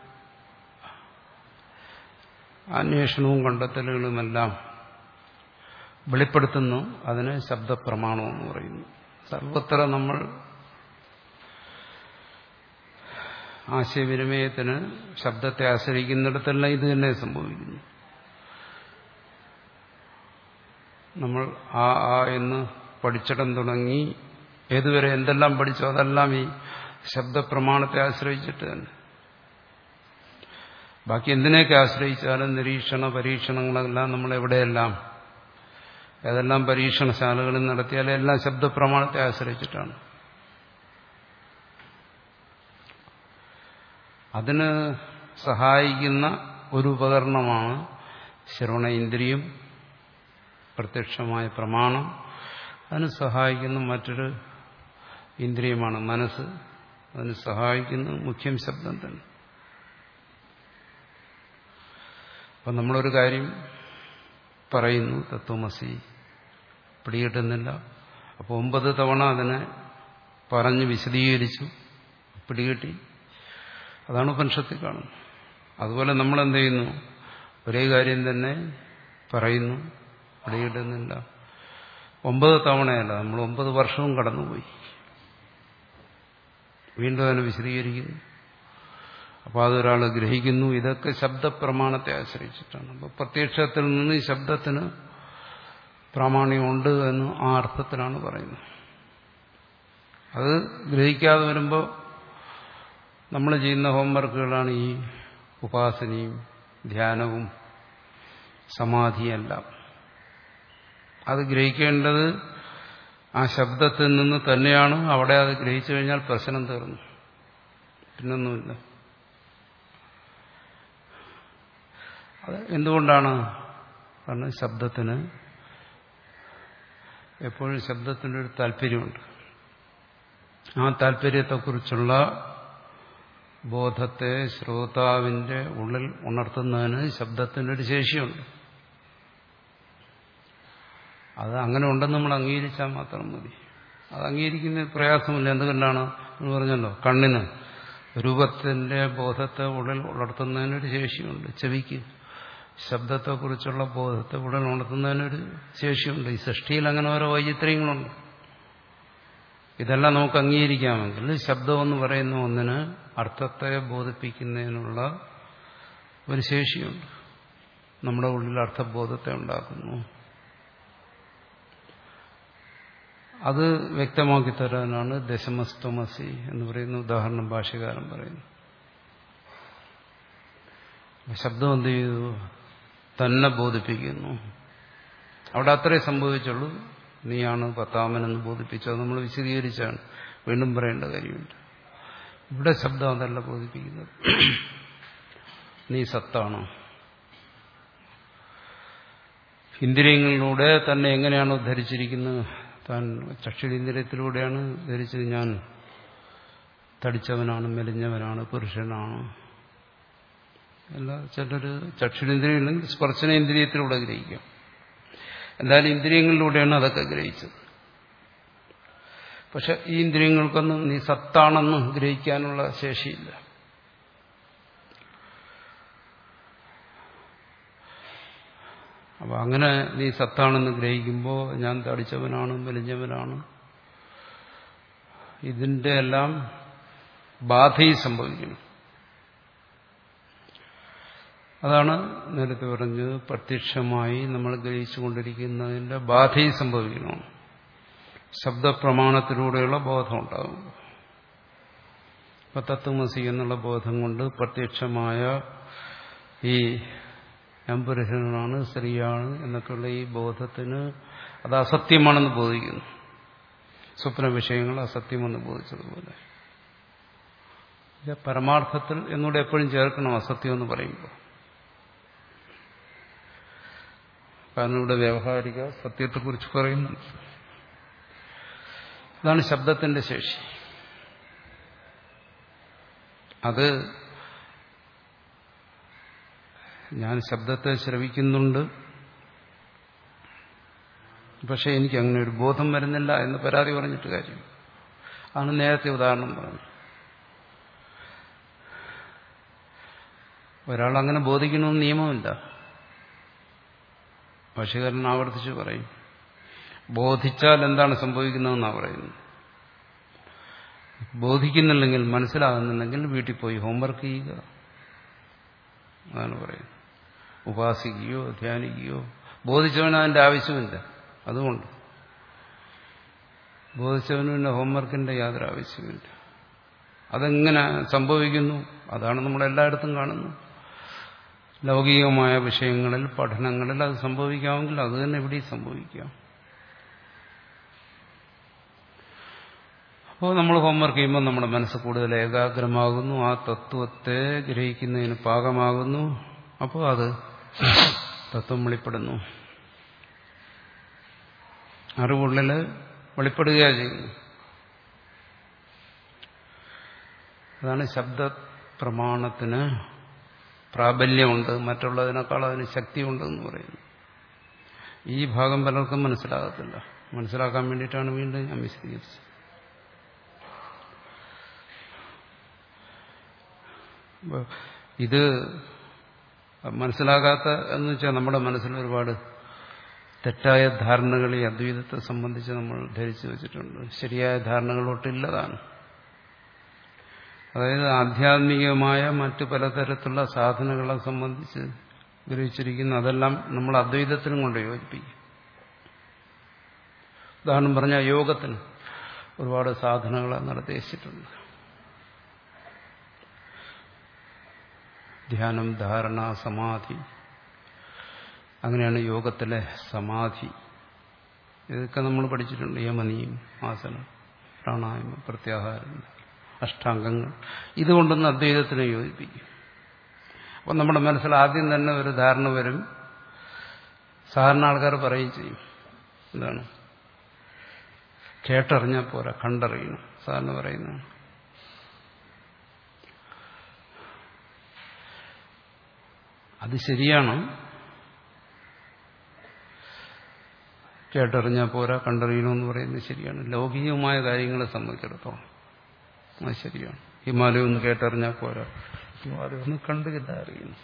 അന്വേഷണവും കണ്ടെത്തലുകളുമെല്ലാം വെളിപ്പെടുത്തുന്നു. അതിന് ശബ്ദപ്രമാണമെന്ന് പറയുന്നു. സർവത്ര നമ്മൾ ആശയവിനിമയത്തിന് ശബ്ദത്തെ ആശ്രയിക്കുന്നിടത്തെല്ലാം ഇത് തന്നെ സംഭവിക്കുന്നു. നമ്മൾ ആ ആ എന്ന് പഠിച്ചിടം തുടങ്ങി ഏതുവരെ എന്തെല്ലാം പഠിച്ചോ അതെല്ലാം ഈ ശബ്ദപ്രമാണത്തെ ആശ്രയിച്ചിട്ട് തന്നെ. ബാക്കി എന്തിനെയൊക്കെ ആശ്രയിച്ചാലും നിരീക്ഷണ പരീക്ഷണങ്ങളെല്ലാം നമ്മളെവിടെയെല്ലാം ഏതെല്ലാം പരീക്ഷണശാലകളിൽ നടത്തിയാലും എല്ലാം ശബ്ദപ്രമാണത്തെ ആശ്രയിച്ചിട്ടാണ്. അതിന് സഹായിക്കുന്ന ഒരു ഉപകരണമാണ് ശ്രവണ ഇന്ദ്രിയം, പ്രത്യക്ഷമായ പ്രമാണം. അതിന് സഹായിക്കുന്ന മറ്റൊരു ഇന്ദ്രിയമാണ് മനസ്സ്. അതിന് സഹായിക്കുന്ന മുഖ്യം ശബ്ദം തന്നെ. അപ്പം നമ്മളൊരു കാര്യം പറയുന്നു, തത്വമസി, പിടികിട്ടുന്നില്ല. അപ്പോൾ ഒമ്പത് തവണ അതിനെ പറഞ്ഞ് വിശദീകരിച്ചു, പിടികിട്ടി. അതാണ് ഉപനിഷത്തിൽ കാണുന്നത്. അതുപോലെ നമ്മളെന്ത് ചെയ്യുന്നു, ഒരേ കാര്യം തന്നെ പറയുന്നു, പിടികിട്ടുന്നില്ല. ഒമ്പത് തവണയല്ല, നമ്മൾ ഒമ്പത് വർഷവും കടന്നുപോയി. വീണ്ടും അതിനെ വിശദീകരിക്കുന്നു. അപ്പോൾ അതൊരാൾ ഗ്രഹിക്കുന്നു. ഇതൊക്കെ ശബ്ദപ്രമാണത്തെ ആശ്രയിച്ചിട്ടാണ്. അപ്പോൾ പ്രത്യക്ഷത്തിൽ നിന്ന് ഈ ശബ്ദത്തിന് പ്രാമാണ്യമുണ്ട് എന്ന് ആ അർത്ഥത്തിലാണ് പറയുന്നത്. അത് ഗ്രഹിക്കാതെ വരുമ്പോൾ നമ്മൾ ചെയ്യുന്ന ഹോംവർക്കുകളാണ് ഈ ഉപാസനയും ധ്യാനവും സമാധിയെല്ലാം. അത് ഗ്രഹിക്കേണ്ടത് ആ ശബ്ദത്തിൽ നിന്ന് തന്നെയാണ്. അവിടെ അത് ഗ്രഹിച്ചു കഴിഞ്ഞാൽ പ്രശ്നം തീർന്നു, പിന്നൊന്നുമില്ല. അത് എന്തുകൊണ്ടാണ്? കാരണം ശബ്ദത്തിന് എപ്പോഴും ശബ്ദത്തിൻ്റെ ഒരു താല്പര്യമുണ്ട്. ആ താല്പര്യത്തെക്കുറിച്ചുള്ള ബോധത്തെ ശ്രോതാവിന്റെ ഉള്ളിൽ ഉണർത്തുന്നതിന് ശബ്ദത്തിൻ്റെ ഒരു ശേഷിയുണ്ട്. അത് അങ്ങനെ ഉണ്ടെന്ന് നമ്മൾ അംഗീകരിച്ചാൽ മാത്രം മതി. അത് അംഗീകരിക്കുന്ന പ്രയാസമില്ല. എന്തുകൊണ്ടാണ് എന്ന് പറഞ്ഞല്ലോ, കണ്ണിന് രൂപത്തിന്റെ ബോധത്തെ ഉള്ളിൽ ഉണർത്തുന്നതിനൊരു ശേഷിയുണ്ട്. ചെവിക്ക് ശബ്ദത്തെക്കുറിച്ചുള്ള ബോധത്തെ ഉള്ളിൽ ഉണർത്തുന്നതിനൊരു ശേഷിയുണ്ട്. ഈ സൃഷ്ടിയിൽ അങ്ങനെ ഓരോ വൈചിത്ര്യങ്ങളുണ്ട്. ഇതെല്ലാം നമുക്ക് അംഗീകരിക്കാമെങ്കിൽ ശബ്ദം എന്ന് പറയുന്ന ഒന്നിന് അർത്ഥത്തെ ബോധിപ്പിക്കുന്നതിനുള്ള ഒരു ശേഷിയുണ്ട്. നമ്മുടെ ഉള്ളിൽ അർത്ഥബോധത്തെ ഉണ്ടാക്കുന്നു. അത് വ്യക്തമാക്കി തരാനാണ് ദശമസ്തമസി എന്ന് പറയുന്ന ഉദാഹരണം ഭാഷ്യകാരൻ പറയുന്നു. ശബ്ദം എന്ത് ചെയ്തു? തന്നെ ബോധിപ്പിക്കുന്നു. അവിടെ അത്രേ സംഭവിച്ചുള്ളൂ. നീയാണ് പത്താമനെന്ന് ബോധിപ്പിച്ചത് നമ്മൾ വിശദീകരിച്ചാണ്, വീണ്ടും പറയേണ്ട കാര്യമുണ്ട്. ഇവിടെ ശബ്ദം അതല്ല ബോധിപ്പിക്കുന്നത്. നീ സത്താണ്. ഇന്ദ്രിയങ്ങളിലൂടെ തന്നെ എങ്ങനെയാണോ ധരിച്ചിരിക്കുന്നത്, താൻ ചക്ഷുരീന്ദ്രിയത്തിലൂടെയാണ് ധരിച്ചത്, ഞാൻ തടിച്ചവനാണ്, മെലിഞ്ഞവനാണ്, പുരുഷനാണ്. അല്ല, ചിലർ ചക്ഷുരീന്ദ്രിയം ഉണ്ടെങ്കിൽ സ്പർശനേന്ദ്രിയത്തിലൂടെ ഗ്രഹിക്കാം. എന്തായാലും ഇന്ദ്രിയങ്ങളിലൂടെയാണ് അതൊക്കെ ഗ്രഹിച്ചത്. പക്ഷെ ഈ ഇന്ദ്രിയങ്ങൾക്കൊന്നും നീ സത്താണെന്ന് ഗ്രഹിക്കാനുള്ള ശേഷിയില്ല. അപ്പൊ അങ്ങനെ നീ സത്താണെന്ന് ഗ്രഹിക്കുമ്പോൾ ഞാൻ തടിച്ചവനാണ്, മെലിഞ്ഞവനാണ്, ഇതിന്റെ എല്ലാം ബാധയും സംഭവിക്കണം. അതാണ് നേരത്തെ പറഞ്ഞത്, പ്രത്യക്ഷമായി നമ്മൾ ഗ്രഹിച്ചുകൊണ്ടിരിക്കുന്നതിന്റെ ബാധയും സംഭവിക്കണം. ശബ്ദപ്രമാണത്തിലൂടെയുള്ള ബോധം ഉണ്ടാകും. ഇപ്പൊ തത്വമസി എന്നുള്ള ബോധം കൊണ്ട് പ്രത്യക്ഷമായ ഈ ഞാൻ പുരുഷനാണ്, സ്ത്രീയാണ് എന്നൊക്കെയുള്ള ഈ ബോധത്തിന് അത് അസത്യമാണെന്ന് ബോധിക്കുന്നു. സ്വപ്ന വിഷയങ്ങൾ അസത്യമെന്ന് ബോധിച്ചതുപോലെ. പരമാർത്ഥത്തിൽ എന്നൂടെ എപ്പോഴും ചേർക്കണം അസത്യം എന്ന് പറയുമ്പോൾ. കാരണം ഇവിടെ വ്യാവഹാരിക സത്യത്തെക്കുറിച്ച് പറയുന്നു. അതാണ് ശബ്ദത്തിന്റെ ശേഷി. അത് ഞാൻ ശബ്ദത്തെ ശ്രവിക്കുന്നുണ്ട്, പക്ഷെ എനിക്ക് അങ്ങനെ ഒരു ബോധം വരുന്നില്ല എന്ന് പരാതി പറഞ്ഞിട്ട് കാര്യം. അതാണ് നേരത്തെ ഉദാഹരണം പറഞ്ഞു. ഒരാൾ അങ്ങനെ ബോധിക്കണമെന്ന് നിയമമില്ല. ഭാഷ്യകാരൻ ആവർത്തിച്ച് പറയും, ബോധിച്ചാൽ എന്താണ് സംഭവിക്കുന്നതെന്നാണ് പറയുന്നത്. ബോധിക്കുന്നില്ലെങ്കിൽ, മനസ്സിലാകുന്നില്ലെങ്കിൽ വീട്ടിൽ പോയി ഹോംവർക്ക് ചെയ്യുക. അതാണ് പറയുന്നത്. ഉപാസിക്കുകയോ ധ്യാനിക്കുകയോ. ബോധിച്ചവന് അതിന്റെ ആവശ്യമില്ല. അതുകൊണ്ട് ബോധിച്ചവന് പിന്നെ ഹോംവർക്കിന്റെ യാതൊരു ആവശ്യമില്ല. അതെങ്ങനെ സംഭവിക്കുന്നു? അതാണ് നമ്മളെല്ലായിടത്തും കാണുന്നത്. ലൗകികമായ വിഷയങ്ങളിൽ പഠനങ്ങളിൽ അത് സംഭവിക്കാമെങ്കിൽ അത് തന്നെ ഇവിടെ സംഭവിക്കാം. അപ്പോൾ നമ്മൾ ഹോംവർക്ക് ചെയ്യുമ്പോൾ നമ്മുടെ മനസ്സ് കൂടുതൽ ഏകാഗ്രമാകുന്നു, ആ തത്വത്തെ ഗ്രഹിക്കുന്നതിന് പാകമാകുന്നു. അപ്പോൾ അത് തത്വം വെളിപ്പെടുന്നു, അറിവുള്ളിൽ വെളിപ്പെടുകയാണ് ചെയ്യുന്നു. അതാണ് ശബ്ദ പ്രമാണത്തിന് പ്രാബല്യമുണ്ട്, മറ്റുള്ളതിനേക്കാൾ അതിന് ശക്തിയുണ്ട് എന്ന് പറയുന്നു. ഈ ഭാഗം പലർക്കും മനസ്സിലാകത്തില്ല. മനസ്സിലാക്കാൻ വേണ്ടിയിട്ടാണ് വീണ്ടും ഞാൻ വിശദീകരിച്ചത്. ഇത് മനസ്സിലാകാത്ത എന്ന് വെച്ചാൽ നമ്മുടെ മനസ്സിൽ ഒരുപാട് തെറ്റായ ധാരണകൾ ഈ അദ്വൈതത്തെ സംബന്ധിച്ച് നമ്മൾ ധരിച്ചു വച്ചിട്ടുണ്ട്. ശരിയായ ധാരണകൾ ഒട്ടില്ലതാണ്. അതായത് ആധ്യാത്മികമായ മറ്റു പലതരത്തിലുള്ള സാധനങ്ങളെ സംബന്ധിച്ച് ഗ്രഹിച്ചിരിക്കുന്ന അതെല്ലാം നമ്മൾ അദ്വൈതത്തിനും കൊണ്ട് യോജിപ്പിക്കും. ഉദാഹരണം പറഞ്ഞാൽ യോഗത്തിന് ഒരുപാട് സാധനങ്ങൾ നിർദ്ദേശിച്ചിട്ടുണ്ട്. ധ്യാനം, ധാരണ, സമാധി, അങ്ങനെയാണ് യോഗത്തിലെ സമാധി. ഇതൊക്കെ നമ്മൾ പഠിച്ചിട്ടുണ്ട്. യമനിയും ആസനം, പ്രാണായാമം, പ്രത്യാഹാരം, അഷ്ടാംഗങ്ങൾ. ഇതുകൊണ്ടൊന്ന് അദ്വൈതത്തിനെ യോജിപ്പിക്കും. അപ്പം നമ്മുടെ മനസ്സിൽ ആദ്യം തന്നെ ഒരു ധാരണ വരും. സാധാരണ ആൾക്കാർ പറയുകയും ചെയ്യും, എന്താണ്, കേട്ടറിഞ്ഞാൽ പോരാ, കണ്ടറിയണം. സാധാരണ പറയുന്നതാണ്. അത് ശരിയാണ്. കേട്ടറിഞ്ഞാൽ പോരാ, കണ്ടറിയണമെന്ന് പറയുന്നത് ശരിയാണ്. ലൗകികമായ കാര്യങ്ങളെ സംബന്ധിച്ചിടത്തോളം അത് ശരിയാണ്. ഹിമാലയം ഒന്ന് കേട്ടറിഞ്ഞാൽ പോരാ, ഹിമാലയം ഒന്ന് കണ്ടുകില്ല അറിയുന്നു.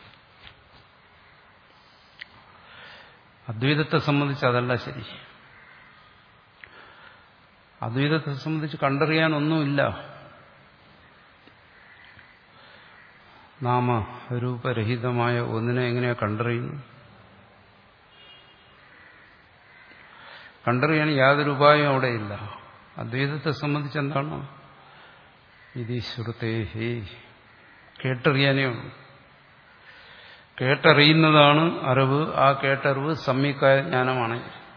അദ്വൈതത്തെ സംബന്ധിച്ച് അതല്ല ശരി. അദ്വൈതത്തെ സംബന്ധിച്ച് കണ്ടറിയാനൊന്നുമില്ല. നാമരൂപരഹിതമായ ഒന്നിനെ എങ്ങനെയാ കണ്ടറിയുന്നു? കണ്ടറിയാൻ യാതൊരു ഉപായവും അവിടെയില്ല. അദ്വൈതത്തെ സംബന്ധിച്ച് എന്താണ്? ഇത് ശ്രുതേഹി, കേട്ടറിയാനേ ഉള്ളൂ. കേട്ടറിയുന്നതാണ് അറിവ്. ആ കേട്ടറിവ് സമ്യക്കായ ജ്ഞാനമാണ്.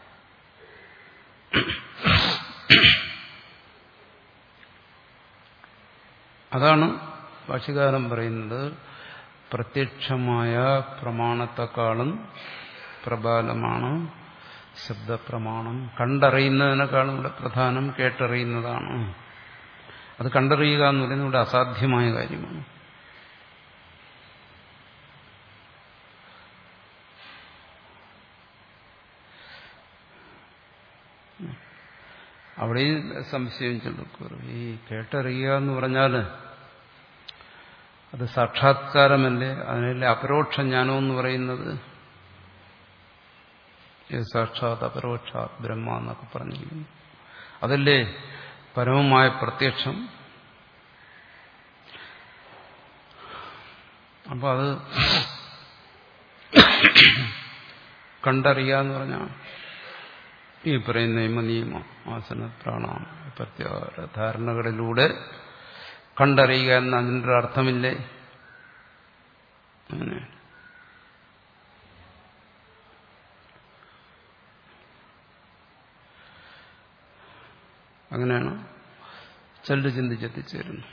അതാണ് ഭാഷ്യകാരൻ പറയുന്നത്, പ്രത്യക്ഷമായ പ്രമാണത്തെക്കാളും പ്രബലമാണ് ശബ്ദപ്രമാണം. കണ്ടറിയുന്നതിനേക്കാളും ഇവിടെ പ്രധാനം കേട്ടറിയുന്നതാണ്. അത് കണ്ടറിയുക എന്ന് പറയുന്നത് ഇവിടെ അസാധ്യമായ കാര്യമാണ്. അവിടെ സംശയം ചെലുക്കും. ഈ കേട്ടറിയുക എന്ന് പറഞ്ഞാൽ അത് സാക്ഷാത്കാരമല്ലേ? അതിനല്ലേ അപരോക്ഷ ജ്ഞാനം എന്ന് പറയുന്നത്? സാക്ഷാത് അപരോക്ഷാത് ബ്രഹ്മ എന്നൊക്കെ പറഞ്ഞിരിക്കുന്നു. അതല്ലേ പരമമായ പ്രത്യക്ഷം. അപ്പൊ അത് കണ്ടറിയുക എന്ന് പറഞ്ഞാൽ ഈ പറയുന്ന നിയമ ആസന പ്രാണായാമ പ്രത്യാഹാര ധാരണകളിലൂടെ കണ്ടറിയുക എന്ന അതിൻ്റെ ഒരു അർത്ഥമില്ലേ? അങ്ങനെ അങ്ങനെയാണ് ചിലർ ചിന്തിച്ചെത്തിച്ചേരുന്നു.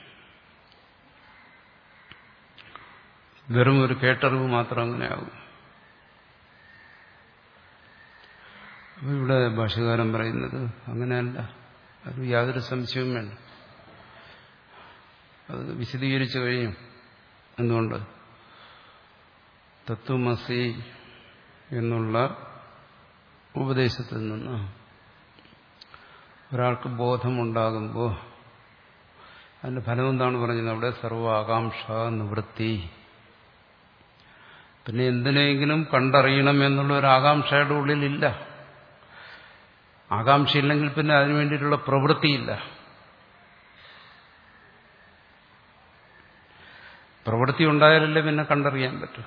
വെറും ഒരു കേട്ടറിവ് മാത്രം അങ്ങനെയാകും. അപ്പോൾ ഇവിടെ ഭാഷ്യകാരൻ പറയുന്നത് അങ്ങനെയല്ല. അത് യാതൊരു സംശയവും വേണ്ട. അത് വിശദീകരിച്ചു കഴിഞ്ഞു. എന്തുകൊണ്ട്? തത്വമസി എന്നുള്ള ഉപദേശത്തിൽ നിന്ന് ഒരാൾക്ക് ബോധമുണ്ടാകുമ്പോൾ അതിന്റെ ഫലം എന്താണ് പറഞ്ഞത്? അവിടെ സർവ ആകാംക്ഷ നിവൃത്തി. പിന്നെ എന്തിനെങ്കിലും കണ്ടറിയണം എന്നുള്ള ഒരു ആകാംക്ഷയുടെ ഉള്ളിലില്ല. ആകാംക്ഷയില്ലെങ്കിൽ പിന്നെ അതിനു വേണ്ടിയിട്ടുള്ള പ്രവൃത്തിയില്ല. പ്രവൃത്തി ഉണ്ടായാലല്ലേ പിന്നെ കണ്ടറിയാൻ പറ്റൂ.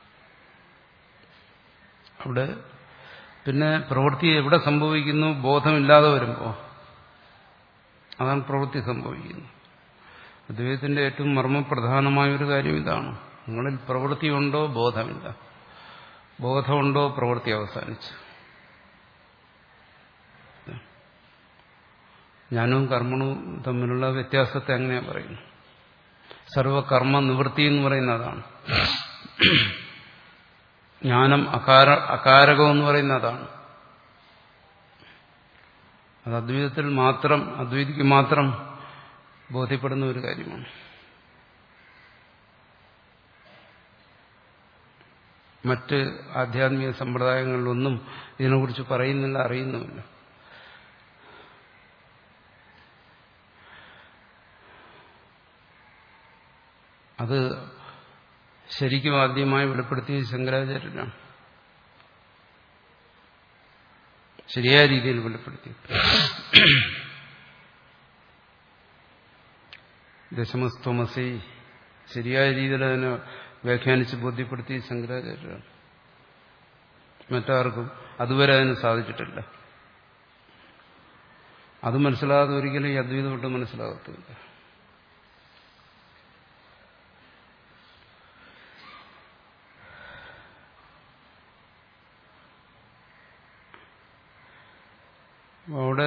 അവിടെ പിന്നെ പ്രവൃത്തി എവിടെ സംഭവിക്കുന്നു? ബോധമില്ലാതെ വരുമ്പോൾ അതാണ് പ്രവൃത്തി സംഭവിക്കുന്നത്. അദ്വൈതത്തിന്റെ ഏറ്റവും മർമ്മപ്രധാനമായ ഒരു കാര്യം ഇതാണ്. നിങ്ങളിൽ പ്രവൃത്തിയുണ്ടോ ബോധമില്ല, ബോധമുണ്ടോ പ്രവൃത്തി അവസാനിച്ചു. ജ്ഞാനവും കർമ്മവും തമ്മിലുള്ള വ്യത്യാസത്തെ അങ്ങനെയാ പറയുന്നു. സർവകർമ്മ നിവൃത്തി എന്ന് പറയുന്ന അതാണ്. ജ്ഞാനം അകാര അകാരകം എന്ന് പറയുന്ന അതാണ്. അത് അദ്വൈതത്തിൽ മാത്രം, അദ്വൈതിക്ക് മാത്രം ബോധ്യപ്പെടുന്ന ഒരു കാര്യമാണ്. മറ്റ് ആധ്യാത്മിക സമ്പ്രദായങ്ങളിലൊന്നും ഇതിനെക്കുറിച്ച് പറയുന്നില്ല, അറിയുന്നുമില്ല. അത് ശരിക്കും ആദ്യമായി വെളിപ്പെടുത്തിയത് ശങ്കരാചാര്യനാണ്. ശരിയായ രീതിയിൽ വെളിപ്പെടുത്തി. ദശമസ്ത്വമസി ശരിയായ രീതിയിൽ അതിനെ വ്യാഖ്യാനിച്ച് ബോധ്യപ്പെടുത്തി ശങ്കരാചാര്യരാണ്. മറ്റാർക്കും അതുവരെ അതിന് സാധിച്ചിട്ടില്ല. അത് മനസ്സിലാകാതെ ഒരിക്കലും ഈ അദ്വൈതം കൊണ്ട് മനസ്സിലാകത്തില്ല. അവിടെ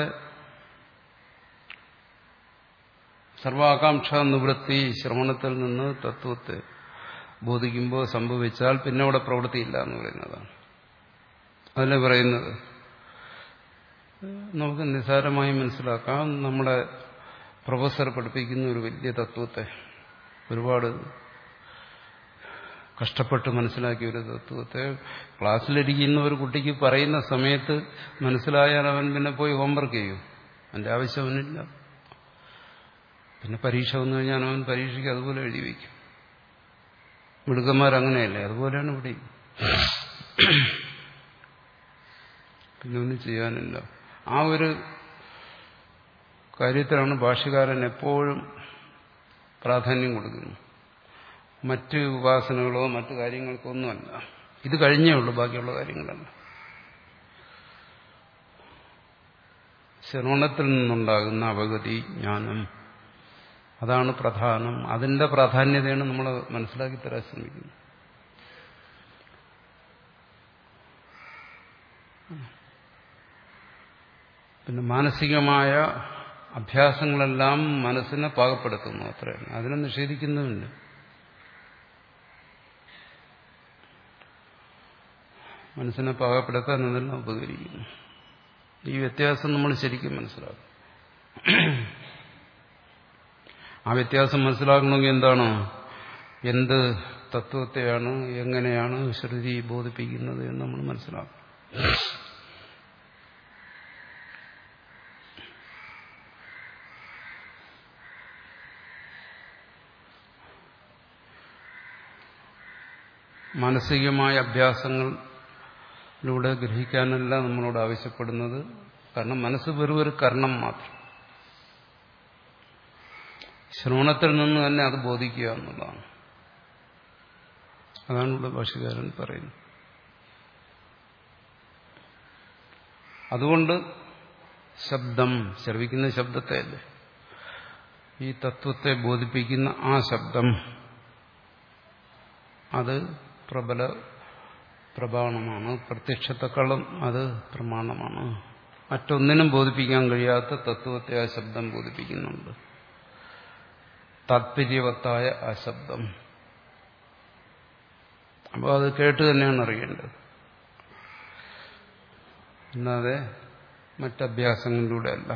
സർവാകാംക്ഷ നിവൃത്തി ശ്രവണത്തിൽ നിന്ന് തത്വത്തെ ബോധിക്കുമ്പോൾ സംഭവിച്ചാൽ പിന്നെ അവിടെ പ്രവൃത്തിയില്ല എന്ന് പറയുന്നതാണ്. അതല്ലേ പറയുന്നത്. നമുക്ക് നിസ്സാരമായി മനസ്സിലാക്കാം. നമ്മുടെ പ്രൊഫസർ പഠിപ്പിക്കുന്ന ഒരു വലിയ തത്വത്തെ, ഒരുപാട് കഷ്ടപ്പെട്ട് മനസ്സിലാക്കിയ ഒരു തത്വത്തെ ക്ലാസ്സിലിരിക്കുന്ന ഒരു കുട്ടിക്ക് പറയുന്ന സമയത്ത് മനസ്സിലായാൽ അവൻ പിന്നെ പോയി ഹോംവർക്ക് ചെയ്യും. അതിന്റെ ആവശ്യം അവനില്ല. പിന്നെ പരീക്ഷ വന്നു കഴിഞ്ഞാൽ അവൻ പരീക്ഷയ്ക്ക് അതുപോലെ എഴുതി വയ്ക്കും. മിടുക്കന്മാരങ്ങനെയല്ലേ, അതുപോലെയാണ് ഇവിടെ. പിന്നെ ഒന്നും ചെയ്യാനില്ല. ആ ഒരു കാര്യത്തിലാണ് ഭാഷ്യകാരൻ എപ്പോഴും പ്രാധാന്യം കൊടുക്കുന്നത്. മറ്റ് ഉപാസനകളോ മറ്റു കാര്യങ്ങൾക്കോ ഒന്നുമല്ല. ഇത് കഴിഞ്ഞേ ഉള്ളൂ, ബാക്കിയുള്ള കാര്യങ്ങളല്ല. ശ്രവണത്തിൽ നിന്നുണ്ടാകുന്ന അവഗതി ജ്ഞാനം, അതാണ് പ്രധാനം. അതിന്റെ പ്രാധാന്യതയാണ് നമ്മൾ മനസ്സിലാക്കി തരാൻ ശ്രമിക്കുന്നത്. പിന്നെ മാനസികമായ അഭ്യാസങ്ങളെല്ലാം മനസ്സിനെ പാകപ്പെടുത്തുന്നു, അത്രയാണ്. അതിനെ നിഷേധിക്കുന്നുമില്ല. മനസ്സിനെ പാകപ്പെടുത്താൻ അതെല്ലാം ഉപകരിക്കുന്നു. ഈ വ്യത്യാസം നമ്മൾ ശരിക്കും മനസ്സിലാക്കും. ആ വ്യത്യാസം മനസ്സിലാക്കണമെങ്കിൽ എന്താണ്, എന്ത് തത്വത്തെയാണ്, എങ്ങനെയാണ് ശ്രുതി ബോധിപ്പിക്കുന്നത് എന്ന് നമ്മൾ മനസ്സിലാക്കും. മാനസികമായ അഭ്യാസങ്ങളിലൂടെ ഗ്രഹിക്കാനല്ല നമ്മളോട് ആവശ്യപ്പെടുന്നത്. കാരണം മനസ്സ് വെറും ഒരു കർണം മാത്രം. ശ്രവണത്തിൽ നിന്ന് തന്നെ അത് ബോധിക്കുക എന്നുള്ളതാണ്. അതാണ് ഇവിടെ ഭാഷ്യകാരൻ പറയുന്നത്. അതുകൊണ്ട് ശബ്ദം, ശ്രവിക്കുന്ന ശബ്ദത്തെ അല്ലേ, ഈ തത്വത്തെ ബോധിപ്പിക്കുന്ന ആ ശബ്ദം, അത് പ്രബല പ്രമാണമാണ്. പ്രത്യക്ഷത്തെക്കാളും അത് പ്രമാണമാണ്. മറ്റൊന്നിനും ബോധിപ്പിക്കാൻ കഴിയാത്ത തത്വത്തെ ആ ശബ്ദം ബോധിപ്പിക്കുന്നുണ്ട്. താത്പര്യവത്തായ ആ ശബ്ദം. അപ്പോൾ അത് കേട്ട് തന്നെയാണ് അറിയേണ്ടത്, അല്ലാതെ മറ്റഭ്യാസങ്ങളിലൂടെ അല്ല.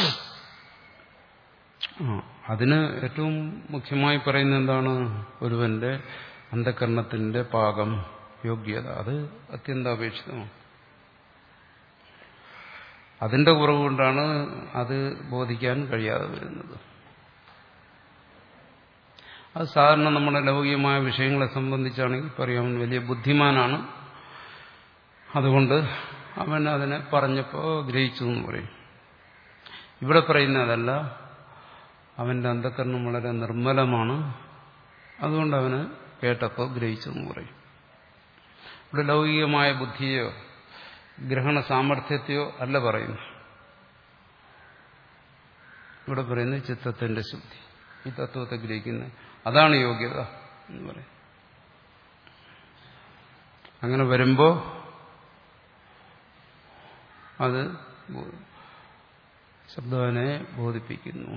അതിന് ഏറ്റവും മുഖ്യമായി പറയുന്നത് എന്താണ്, ഒരുവന്റെ അന്ധകരണത്തിന്റെ പാകം, യോഗ്യത, അത് അത്യന്താപേക്ഷിതമാണ്. അതിന്റെ കുറവ് കൊണ്ടാണ് അത് ബോധിക്കാൻ കഴിയാതെ വരുന്നത്. അത് സാധാരണ നമ്മുടെ ലൗകികമായ വിഷയങ്ങളെ സംബന്ധിച്ചാണെങ്കിൽ പറയാം, അവൻ വലിയ ബുദ്ധിമാനാണ്, അതുകൊണ്ട് അവൻ അതിനെ പറഞ്ഞപ്പോൾ ഗ്രഹിച്ചു എന്ന് പറയും. ഇവിടെ പറയുന്ന അതല്ല, അവന്റെ അന്ധകരണം വളരെ നിർമ്മലമാണ്, അതുകൊണ്ട് അവന് കേട്ടപ്പോൾ ഗ്രഹിച്ചു എന്ന് പറയും. ഇവിടെ ലൗകികമായ ബുദ്ധിയോ ഗ്രഹണ സാമർഥ്യത്തെയോ അല്ല പറയുന്നു. ഇവിടെ പറയുന്നത് ചിത്തത്തിന്റെ ശുദ്ധി, ഈ തത്വത്തെ ഗ്രഹിക്കുന്നത്, അതാണ് യോഗ്യത എന്ന് പറയും. അങ്ങനെ വരുമ്പോൾ അത് ശബ്ദവനെ ബോധിപ്പിക്കുന്നു.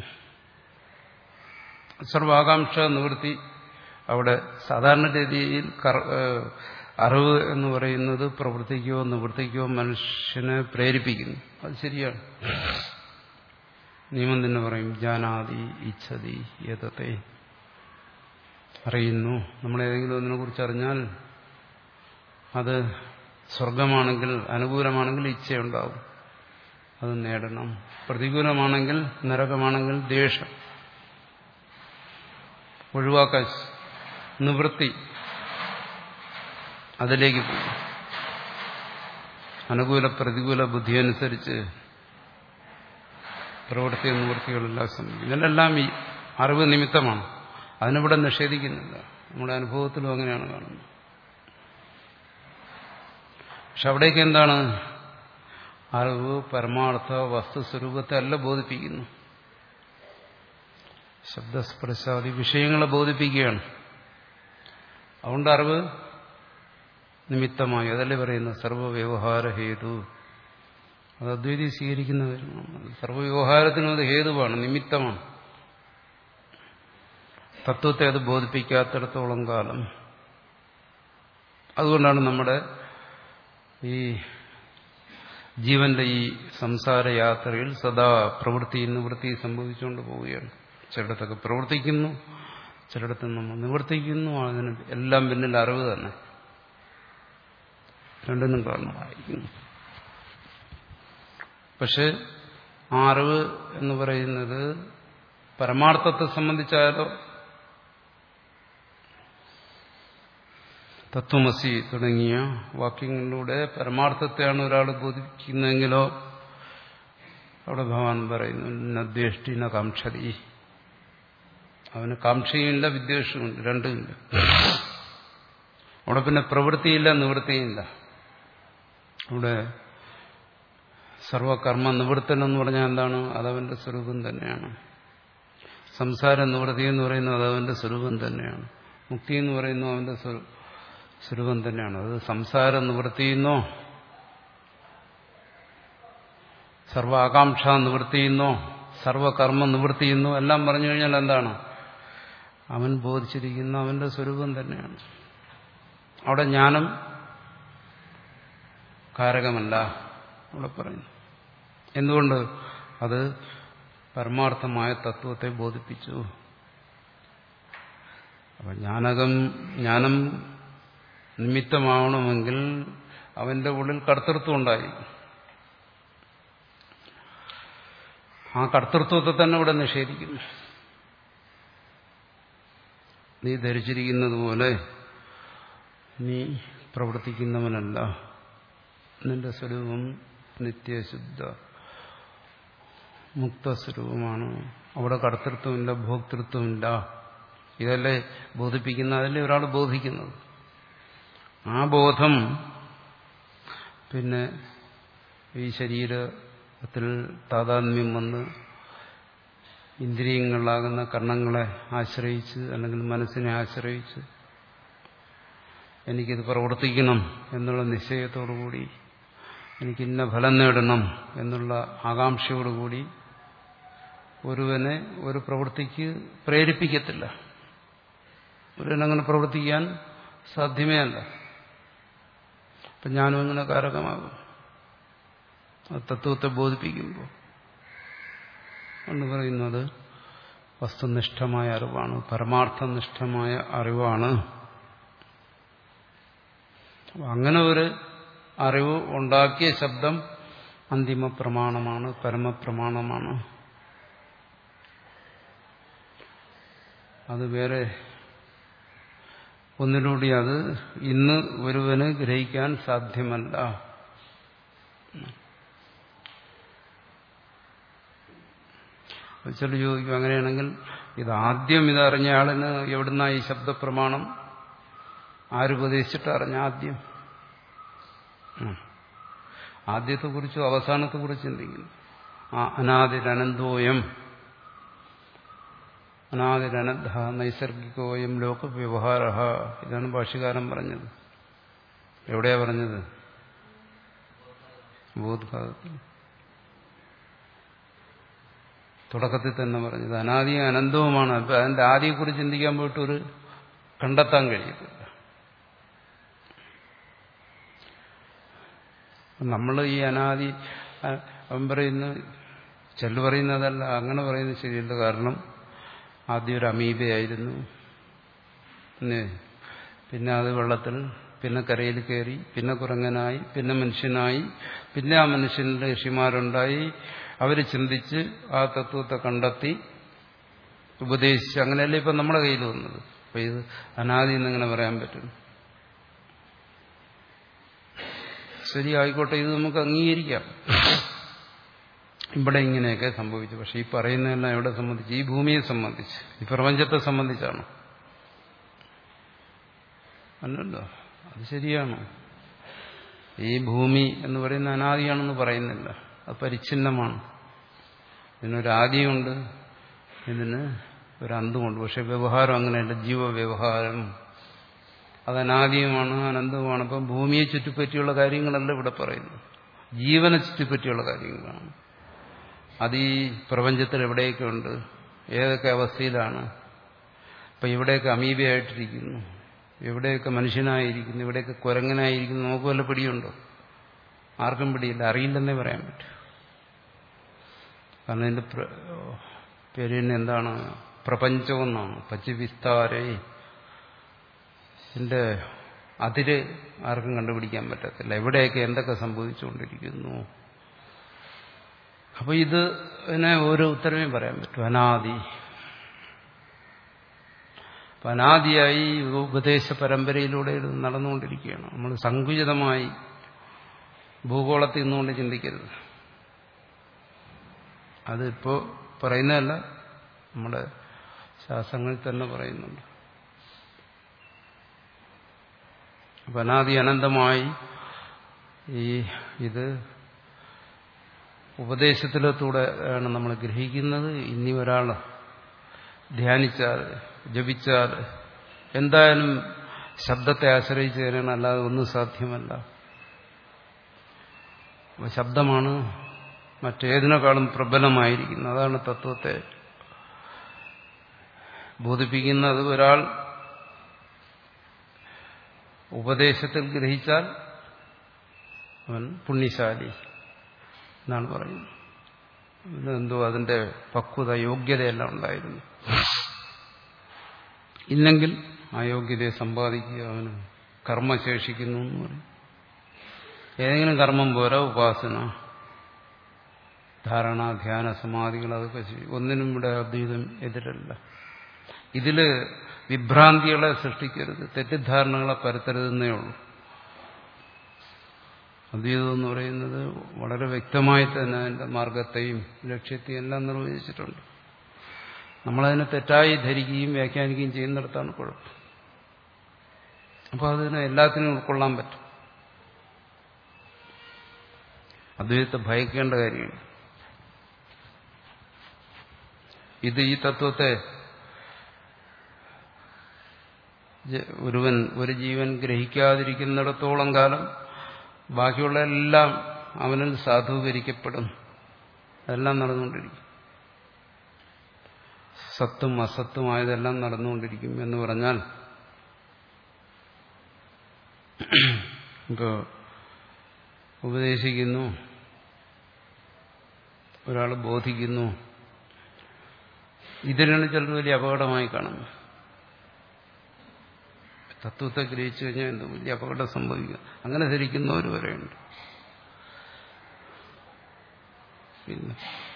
സർവാകാംക്ഷ നിവൃത്തി അവിടെ സാധാരണ രീതിയിൽ അറിവ് എന്ന് പറയുന്നത് പ്രവർത്തിക്കോ നിവൃത്തിക്കോ മനുഷ്യനെ പ്രേരിപ്പിക്കുന്നു. അത് ശരിയാണ്. നിയമം തന്നെ പറയും ജാനാതി ഇച്ഛതി യതത്തെ. അറിയുന്നു. നമ്മളേതെങ്കിലും ഒന്നിനെ കുറിച്ച് അറിഞ്ഞാൽ അത് സ്വർഗമാണെങ്കിൽ അനുകൂലമാണെങ്കിൽ ഇച്ഛയുണ്ടാവും, അത് നേടണം. പ്രതികൂലമാണെങ്കിൽ നരകമാണെങ്കിൽ ദ്വേഷം, ഒഴിവാക്കാൻ നിവൃത്തി, അതിലേക്ക് പോകും. അനുകൂല പ്രതികൂല ബുദ്ധി അനുസരിച്ച് പ്രവൃത്തി നിവൃത്തികളെല്ലാം സംഭവിക്കും. ഇതിനെല്ലാം ഈ അറിവ് നിമിത്തമാണ്. അതിനിവിടെ നിഷേധിക്കുന്നില്ല. നമ്മുടെ അനുഭവത്തിലും അങ്ങനെയാണ് കാണുന്നത്. പക്ഷെ അവിടേക്ക് എന്താണ്? അറിവ് പരമാർത്ഥ വസ്തുസ്വരൂപത്തെ അല്ല ബോധിപ്പിക്കുന്നു, ശബ്ദസ്പർശാദി വിഷയങ്ങളെ ബോധിപ്പിക്കുകയാണ്. അതുകൊണ്ട് അറിവ് നിമിത്തമായി, അതല്ലേ പറയുന്നത് സർവവ്യവഹാര ഹേതു. അത് അദ്വൈതി സ്വീകരിക്കുന്ന കാര്യമാണ്. സർവവ്യവഹാരത്തിനും അത് ഹേതുവാണ്, നിമിത്തമാണ്. തത്വത്തെ അത് ബോധിപ്പിക്കാത്തിടത്തോളം കാലം. അതുകൊണ്ടാണ് നമ്മുടെ ഈ ജീവന്റെ ഈ സംസാര യാത്രയിൽ സദാ പ്രവൃത്തി നിവൃത്തി സംഭവിച്ചുകൊണ്ട് പോവുകയാണ്. ചിലയിടത്തൊക്കെ പ്രവർത്തിക്കുന്നു, ചിലയിടത്ത് നമ്മൾ നിവർത്തിക്കുന്നു. അതിന് എല്ലാം പിന്നിൽ അറിവ് തന്നെ, രണ്ടിനും കാരണമായിരിക്കുന്നു. പക്ഷെ ആ അറിവ് എന്ന് പറയുന്നത് പരമാർത്ഥത്തെ സംബന്ധിച്ചാലോ തത്വമസി തുടങ്ങിയ വാക്യങ്ങളിലൂടെ പരമാർത്ഥത്തെയാണ് ഒരാൾ ബോധിപ്പിക്കുന്നതെങ്കിലോ അവിടെ ഭഗവാൻ പറയുന്നു നദ്വേഷ്ടി ന കാംക്ഷതി. അവന് കാംക്ഷയുമില്ല വിദ്വേഷവുമില്ല, രണ്ടുമില്ല. അവിടെ പിന്നെ പ്രവൃത്തിയില്ല നിവൃത്തിയില്ല. അവിടെ സർവകർമ്മ നിവൃത്തൻ എന്ന് പറഞ്ഞാൽ എന്താണ്? അതവന്റെ സ്വരൂപം തന്നെയാണ്. സംസാര നിവൃത്തി എന്ന് പറയുന്നത് അതവന്റെ സ്വരൂപം തന്നെയാണ്. മുക്തി എന്ന് പറയുന്നത് അവന്റെ സ്വരൂപം തന്നെയാണ്. അത് സംസാര നിവൃത്തിയെന്നോ സർവാകാംക്ഷ നിവൃത്തിയെന്നോ സർവകർമ്മ നിവൃത്തിയെന്നോ എല്ലാം പറഞ്ഞു കഴിഞ്ഞാൽ എന്താണ്? അവൻ ബോധിച്ചിരിക്കുന്ന അവന്റെ സ്വരൂപം തന്നെയാണ്. അവിടെ ജ്ഞാനം കാരകമല്ല അവിടെ പറയുന്നു. എന്തുകൊണ്ട്? അത് പരമാർത്ഥമായ തത്വത്തെ ബോധിപ്പിച്ചു. അപ്പൊ ജ്ഞാനകം ജ്ഞാനം നിമിത്തമാവണമെങ്കിൽ അവന്റെ ഉള്ളിൽ കർത്തൃത്വം ഉണ്ടായി. ആ കർത്തൃത്വത്തെ തന്നെ ഇവിടെ നിഷേധിക്കുന്നു. നീ ധരിച്ചിരിക്കുന്നത് പോലെ നീ പ്രവർത്തിക്കുന്നവനല്ല. നിന്റെ സ്വരൂപം നിത്യശുദ്ധ മുക്തസ്വരൂപമാണ്. അവിടെ കർത്തൃത്വമില്ല, ഭോക്തൃത്വമില്ല. ഇതല്ലേ ബോധിപ്പിക്കുന്ന, അതല്ലേ ഒരാൾ ബോധിക്കുന്നത്. ആ ബോധം പിന്നെ ഈ ശരീരത്തിൽ താതാത്മ്യം വന്ന് ഇന്ദ്രിയങ്ങളാകുന്ന കർണങ്ങളെ ആശ്രയിച്ച് അല്ലെങ്കിൽ മനസ്സിനെ ആശ്രയിച്ച് എനിക്കിത് പ്രവർത്തിക്കണം എന്നുള്ള നിശ്ചയത്തോടുകൂടി എനിക്കിന്ന ഫലം നേടണം എന്നുള്ള ആകാംക്ഷയോടുകൂടി ഒരുവനെ ഒരു പ്രവൃത്തിക്ക് പ്രേരിപ്പിക്കത്തില്ല. ഒരുവനങ്ങനെ പ്രവർത്തിക്കാൻ സാധ്യമേ അല്ല. അപ്പം ഞാനും ഇങ്ങനെ കാരകമാകും തത്വത്തെ ബോധിപ്പിക്കുമ്പോൾ എന്ന് പറയുന്നത് വസ്തുനിഷ്ഠമായ അറിവാണ്, പരമാർത്ഥനിഷ്ഠമായ അറിവാണ്. അങ്ങനെ ഒരു അറിവ് ഉണ്ടാക്കിയ ശബ്ദം അന്തിമ പ്രമാണമാണ്, പരമപ്രമാണമാണ്. അത് വേറെ ഒന്നിലൂടെ അത് ഇന്ന് ഒരുവന് ഗ്രഹിക്കാൻ സാധ്യമല്ല. ചില ചോദിക്കും, അങ്ങനെയാണെങ്കിൽ ഇതാദ്യം ഇതറിഞ്ഞ ആളിന് എവിടുന്നാ ഈ ശബ്ദപ്രമാണം? ആരുപദേശിച്ചിട്ട് അറിഞ്ഞ ആദ്യം? ആദ്യത്തെക്കുറിച്ചും അവസാനത്തെക്കുറിച്ചും ചിന്തിക്കുന്നു. ആ അനാദിരനന്തോയം അനാദിരനദ്ധ നൈസർഗികോയം ലോകവ്യവഹാര. ഇതാണ് ഭാഷ്യകാരൻ പറഞ്ഞത്. എവിടെയാ പറഞ്ഞത്? ബോധഭാഗത്തിൽ തുടക്കത്തിൽ തന്നെ പറഞ്ഞത് അനാദിയും അനന്തവുമാണ്. അപ്പൊ അതിന്റെ ആദിയെക്കുറിച്ച് ചിന്തിക്കാൻ പോയിട്ട് ഒരു കണ്ടെത്താൻ കഴിയത്തില്ല. നമ്മൾ ഈ അനാദി അവൻ പറയുന്ന ചെല്ലു പറയുന്നതല്ല, അങ്ങനെ പറയുന്നത് ശരിയല്ല. കാരണം ആദ്യം ഒരു അമീബയായിരുന്നു, പിന്നെ അത് വെള്ളത്തിൽ, പിന്നെ കരയിൽ കയറി, പിന്നെ കുരങ്ങനായി, പിന്നെ മനുഷ്യനായി, പിന്നെ ആ മനുഷ്യന്റെ ഋഷിമാരുണ്ടായി, അവർ ചിന്തിച്ച് ആ തത്വത്തെ കണ്ടെത്തി ഉപദേശിച്ച്, അങ്ങനെയല്ലേ ഇപ്പം നമ്മുടെ കയ്യിൽ വന്നത്. അപ്പൊ ഇത് അനാദി എന്നെങ്ങനെ പറയാൻ പറ്റും? ശരി, ആയിക്കോട്ടെ, ഇത് നമുക്ക് അംഗീകരിക്കാം. ഇവിടെ ഇങ്ങനെയൊക്കെ സംഭവിച്ചു. പക്ഷെ ഈ പറയുന്നതെല്ലാം എവിടെ സംബന്ധിച്ച്? ഈ ഭൂമിയെ സംബന്ധിച്ച്, ഈ പ്രപഞ്ചത്തെ സംബന്ധിച്ചാണ്. അല്ലല്ലോ, അത് ശരിയാണ്. ഈ ഭൂമി എന്ന് പറയുന്ന അനാദിയാണെന്ന് പറയുന്നില്ല, അത് പരിച്ഛിന്നമാണ്. ഇതിനൊരാദിയുണ്ട്, ഇതിന് ഒരു അന്തമുണ്ട്. പക്ഷെ വ്യവഹാരം അങ്ങനെയല്ല. ജീവവ്യവഹാരം അത് അനാദിയുമാണ്, അനന്തവുമാണ്. അപ്പം ഭൂമിയെ ചുറ്റിപ്പറ്റിയുള്ള കാര്യങ്ങളല്ല ഇവിടെ പറയുന്നത്, ജീവനെ ചുറ്റിപ്പറ്റിയുള്ള കാര്യങ്ങളാണ്. അത് ഈ പ്രപഞ്ചത്തിൽ എവിടെയൊക്കെ ഉണ്ട്, ഏതൊക്കെ അവസ്ഥയിലാണ്. അപ്പം ഇവിടെയൊക്കെ അമീബയായിട്ടിരിക്കുന്നു, എവിടെയൊക്കെ മനുഷ്യനായിരിക്കുന്നു, ഇവിടെയൊക്കെ കുരങ്ങനായിരിക്കുന്നു. നമുക്ക് വല്ല പിടിയുണ്ടോ? ആർക്കും പിടിയില്ല, അറിയില്ലെന്നേ പറയാൻ പറ്റൂ. കാരണം ഇതിന്റെ പേര് തന്നെ എന്താണ്? പ്രപഞ്ചമെന്നാണ്. പച്ചി വിസ്താരേ. ഇതിന്റെ അതിര് ആർക്കും കണ്ടുപിടിക്കാൻ പറ്റത്തില്ല, എവിടെയൊക്കെ എന്തൊക്കെ സംഭവിച്ചുകൊണ്ടിരിക്കുന്നു. അപ്പൊ ഇത് ഇതിനെ ഓരോ ഉത്തരവേ പറയാൻ പറ്റും. അനാദി. അപ്പൊ അനാദിയായി ഉപദേശ പരമ്പരയിലൂടെ ഇത് നടന്നുകൊണ്ടിരിക്കുകയാണ്. നമ്മൾ സങ്കുചിതമായി ഭൂഗോളത്തിൽ നിന്നുകൊണ്ട് ചിന്തിക്കരുത്. അതിപ്പോ പറയുന്നതല്ല, നമ്മുടെ ശാസ്ത്രങ്ങളിൽ തന്നെ പറയുന്നുണ്ട്. അപ്പൊ അനാദി അനന്തമായി ഈ ഇത് ഉപദേശത്തിലൂടെ ആണ് നമ്മൾ ഗ്രഹിക്കുന്നത്. ഇനി ഒരാൾ ധ്യാനിച്ചാൽ, ജപിച്ചാൽ എന്തായാലും ശബ്ദത്തെ ആശ്രയിച്ച് തന്നെയാണ്, അല്ലാതെ ഒന്നും സാധ്യമല്ല. ശബ്ദമാണ് മറ്റേതിനേക്കാളും പ്രബലമായിരിക്കുന്നത്. അതാണ് തത്വത്തെ ബോധിപ്പിക്കുന്നത്. ഒരാൾ ഉപദേശത്തിൽ ഗ്രഹിച്ചാൽ അവൻ പുണ്യശാലി എന്നാണ് പറയുന്നത്. എന്തോ അതിന്റെ പക്വത, യോഗ്യതയെല്ലാം ഉണ്ടായിരുന്നു. ഇല്ലെങ്കിൽ ആ യോഗ്യതയെ സമ്പാദിക്കുക, അവന് കർമ്മ ശേഷിക്കുന്നു എന്ന് പറയും. ഏതെങ്കിലും കർമ്മം പോരാ, ഉപാസന, ധാരണ, ധ്യാന, സമാധികൾ, അതൊക്കെ ചെയ്യും. ഒന്നിനും ഇവിടെ അദ്വൈതം എതിരല്ല. ഇതില് വിഭ്രാന്തികളെ സൃഷ്ടിക്കരുത്, തെറ്റിദ്ധാരണകളെ പരത്തരുതെന്നേ ഉള്ളൂ. അദ്വൈതം എന്ന് പറയുന്നത് വളരെ വ്യക്തമായി തന്നെ അതിന്റെ മാർഗത്തെയും ലക്ഷ്യത്തെയും എല്ലാം നിർവചിച്ചിട്ടുണ്ട്. നമ്മളതിനെ തെറ്റായി ധരിക്കുകയും വ്യാഖ്യാനിക്കുകയും ചെയ്യുന്നിടത്താണ് കുഴപ്പം. അപ്പോൾ അതിനെ എല്ലാത്തിനും ഉൾക്കൊള്ളാൻ പറ്റും. അദ്വൈതത്തെ ഭയക്കേണ്ട കാര്യമില്ല. ഇത് ഈ തത്വത്തെ ഒരുവൻ ഒരു ജീവൻ ഗ്രഹിക്കാതിരിക്കുന്നിടത്തോളം കാലം ബാക്കിയുള്ള എല്ലാം അവനിൽ സാധൂകരിക്കപ്പെടും. അതെല്ലാം നടന്നുകൊണ്ടിരിക്കും. സത്തും അസത്തുമായതെല്ലാം നടന്നുകൊണ്ടിരിക്കും എന്ന് പറഞ്ഞാൽ, ഇപ്പോൾ ഉപദേശിക്കുന്നു, ഒരാൾ ബോധിക്കുന്നു, ഇതിനാണ് ചിലർ വലിയ അപകടമായി കാണുന്നത്. തത്വത്തെ ഗ്രഹിച്ചു കഴിഞ്ഞാൽ എന്ത് വലിയ അപകടം സംഭവിക്കുക, അങ്ങനെ ധരിക്കുന്നവർ വരെയുണ്ട്. പിന്നെ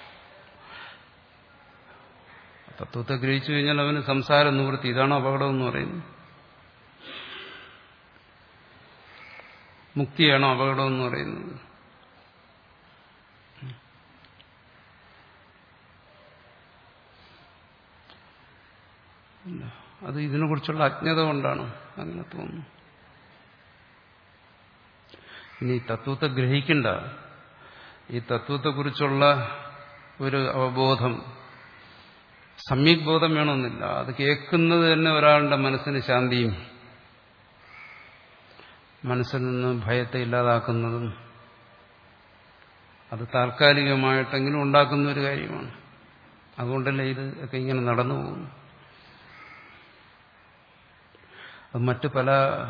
തത്വത്തെ ഗ്രഹിച്ചു കഴിഞ്ഞാൽ അവന് സംസാരം നിവൃത്തി, ഇതാണ് അപകടം എന്ന് പറയുന്നത്. മുക്തിയാണോ അപകടം എന്ന് പറയുന്നത്? അത് ഇതിനെക്കുറിച്ചുള്ള അജ്ഞത കൊണ്ടാണ് അങ്ങനെ തോന്നുന്നു. ഇനി തത്വത്തെ ഗ്രഹിക്കണ്ട, ഈ തത്വത്തെക്കുറിച്ചുള്ള ഒരു അവബോധം, സമ്യക് ബോധം വേണമെന്നില്ല. അത് കേൾക്കുന്നത് തന്നെ ഒരാളുടെ മനസ്സിന് ശാന്തിയും മനസ്സിൽ നിന്ന് ഭയത്തെ ഇല്ലാതാക്കുന്നതും അത് താൽക്കാലികമായിട്ടെങ്കിലും ഉണ്ടാക്കുന്ന ഒരു കാര്യമാണ്. അതുകൊണ്ടല്ലേ ഇത് ഒക്കെ ഇങ്ങനെ നടന്നു പോകുന്നു. അത് മറ്റു പല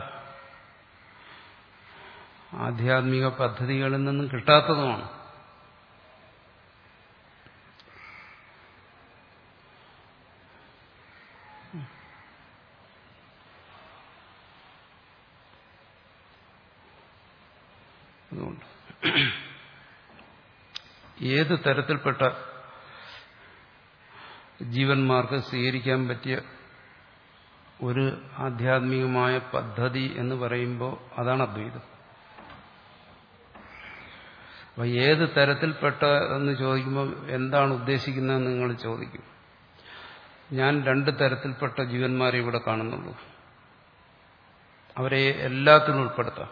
ആധ്യാത്മിക പദ്ധതികളിൽ നിന്നും കിട്ടാത്തതുമാണ്. അതുകൊണ്ട് ഏത് തരത്തിൽപ്പെട്ട ജീവന്മാർക്ക് സ്വീകരിക്കാൻ പറ്റിയ ഒരു ആധ്യാത്മികമായ പദ്ധതി എന്ന് പറയുമ്പോൾ അതാണ് അദ്വൈതം. അപ്പൊ ഏത് തരത്തിൽപ്പെട്ട എന്ന് ചോദിക്കുമ്പോൾ എന്താണ് ഉദ്ദേശിക്കുന്നതെന്ന് നിങ്ങൾ ചോദിക്കും. ഞാൻ രണ്ട് തരത്തിൽപ്പെട്ട ജീവന്മാരെ ഇവിടെ കാണുന്നുള്ളൂ. അവരെ എല്ലാത്തിനും ഉൾപ്പെടുത്താം.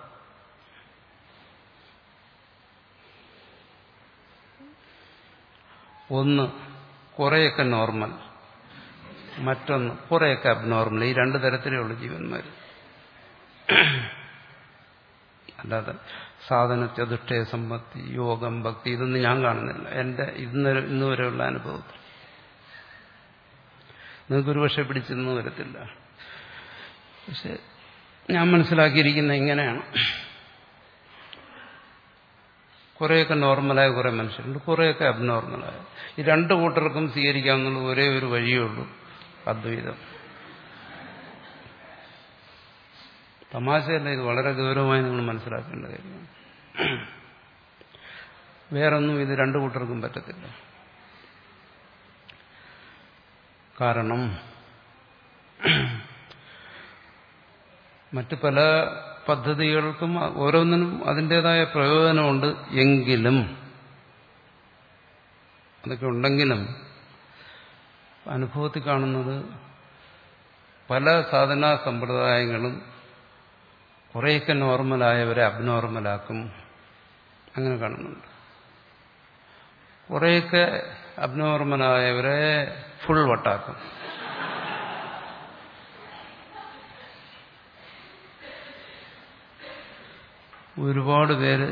ഒന്ന് കുറേയൊക്കെ നോർമൽ, മറ്റൊന്ന് കുറേയൊക്കെ അബ്നോർമൽ. ഈ രണ്ട് തരത്തിലേ ഉള്ളൂ ജീവന്മാർ. അല്ലാതെ സാധന, ചതുഷ്ടയ, സമ്പത്തി, യോഗം, ഭക്തി ഇതൊന്നും ഞാൻ കാണുന്നില്ല എന്റെ ഇന്ന് ഇന്ന് വരെയുള്ള അനുഭവത്തിൽ. നിങ്ങൾക്കൊരു പക്ഷെ പിടിച്ചെന്ന് വരത്തില്ല. പക്ഷെ ഞാൻ മനസ്സിലാക്കിയിരിക്കുന്ന ഇങ്ങനെയാണ്. കുറേയൊക്കെ നോർമലായ കുറേ മനുഷ്യരുണ്ട്, കുറേയൊക്കെ അബ്നോർമലായ. ഈ രണ്ടു കൂട്ടർക്കും സ്വീകരിക്കാവുന്ന ഒരേ ഒരു വഴിയേ ഉള്ളൂ, അദ്വൈതം. തമാശയല്ല, ഇത് വളരെ ഗൗരവമായി നിങ്ങൾ മനസ്സിലാക്കേണ്ട കാര്യമാണ്. വേറൊന്നും ഇത് രണ്ടു കൂട്ടർക്കും പറ്റത്തില്ല. കാരണം മറ്റു പല പദ്ധതികൾക്കും ഓരോന്നിനും അതിൻ്റെതായ പ്രയോജനമുണ്ട്. എങ്കിലും അതൊക്കെ ഉണ്ടെങ്കിലും അനുഭവത്തിൽ കാണുന്നത് പല സാധനാ സമ്പ്രദായങ്ങളും കുറേയൊക്കെ നോർമലായവരെ അബ്നോർമലാക്കും. അങ്ങനെ കാണുന്നുണ്ട്. കുറേയൊക്കെ അബ്നോർമലായവരെ ഫുൾ വട്ടാക്കും. ഒരുപാട് പേര്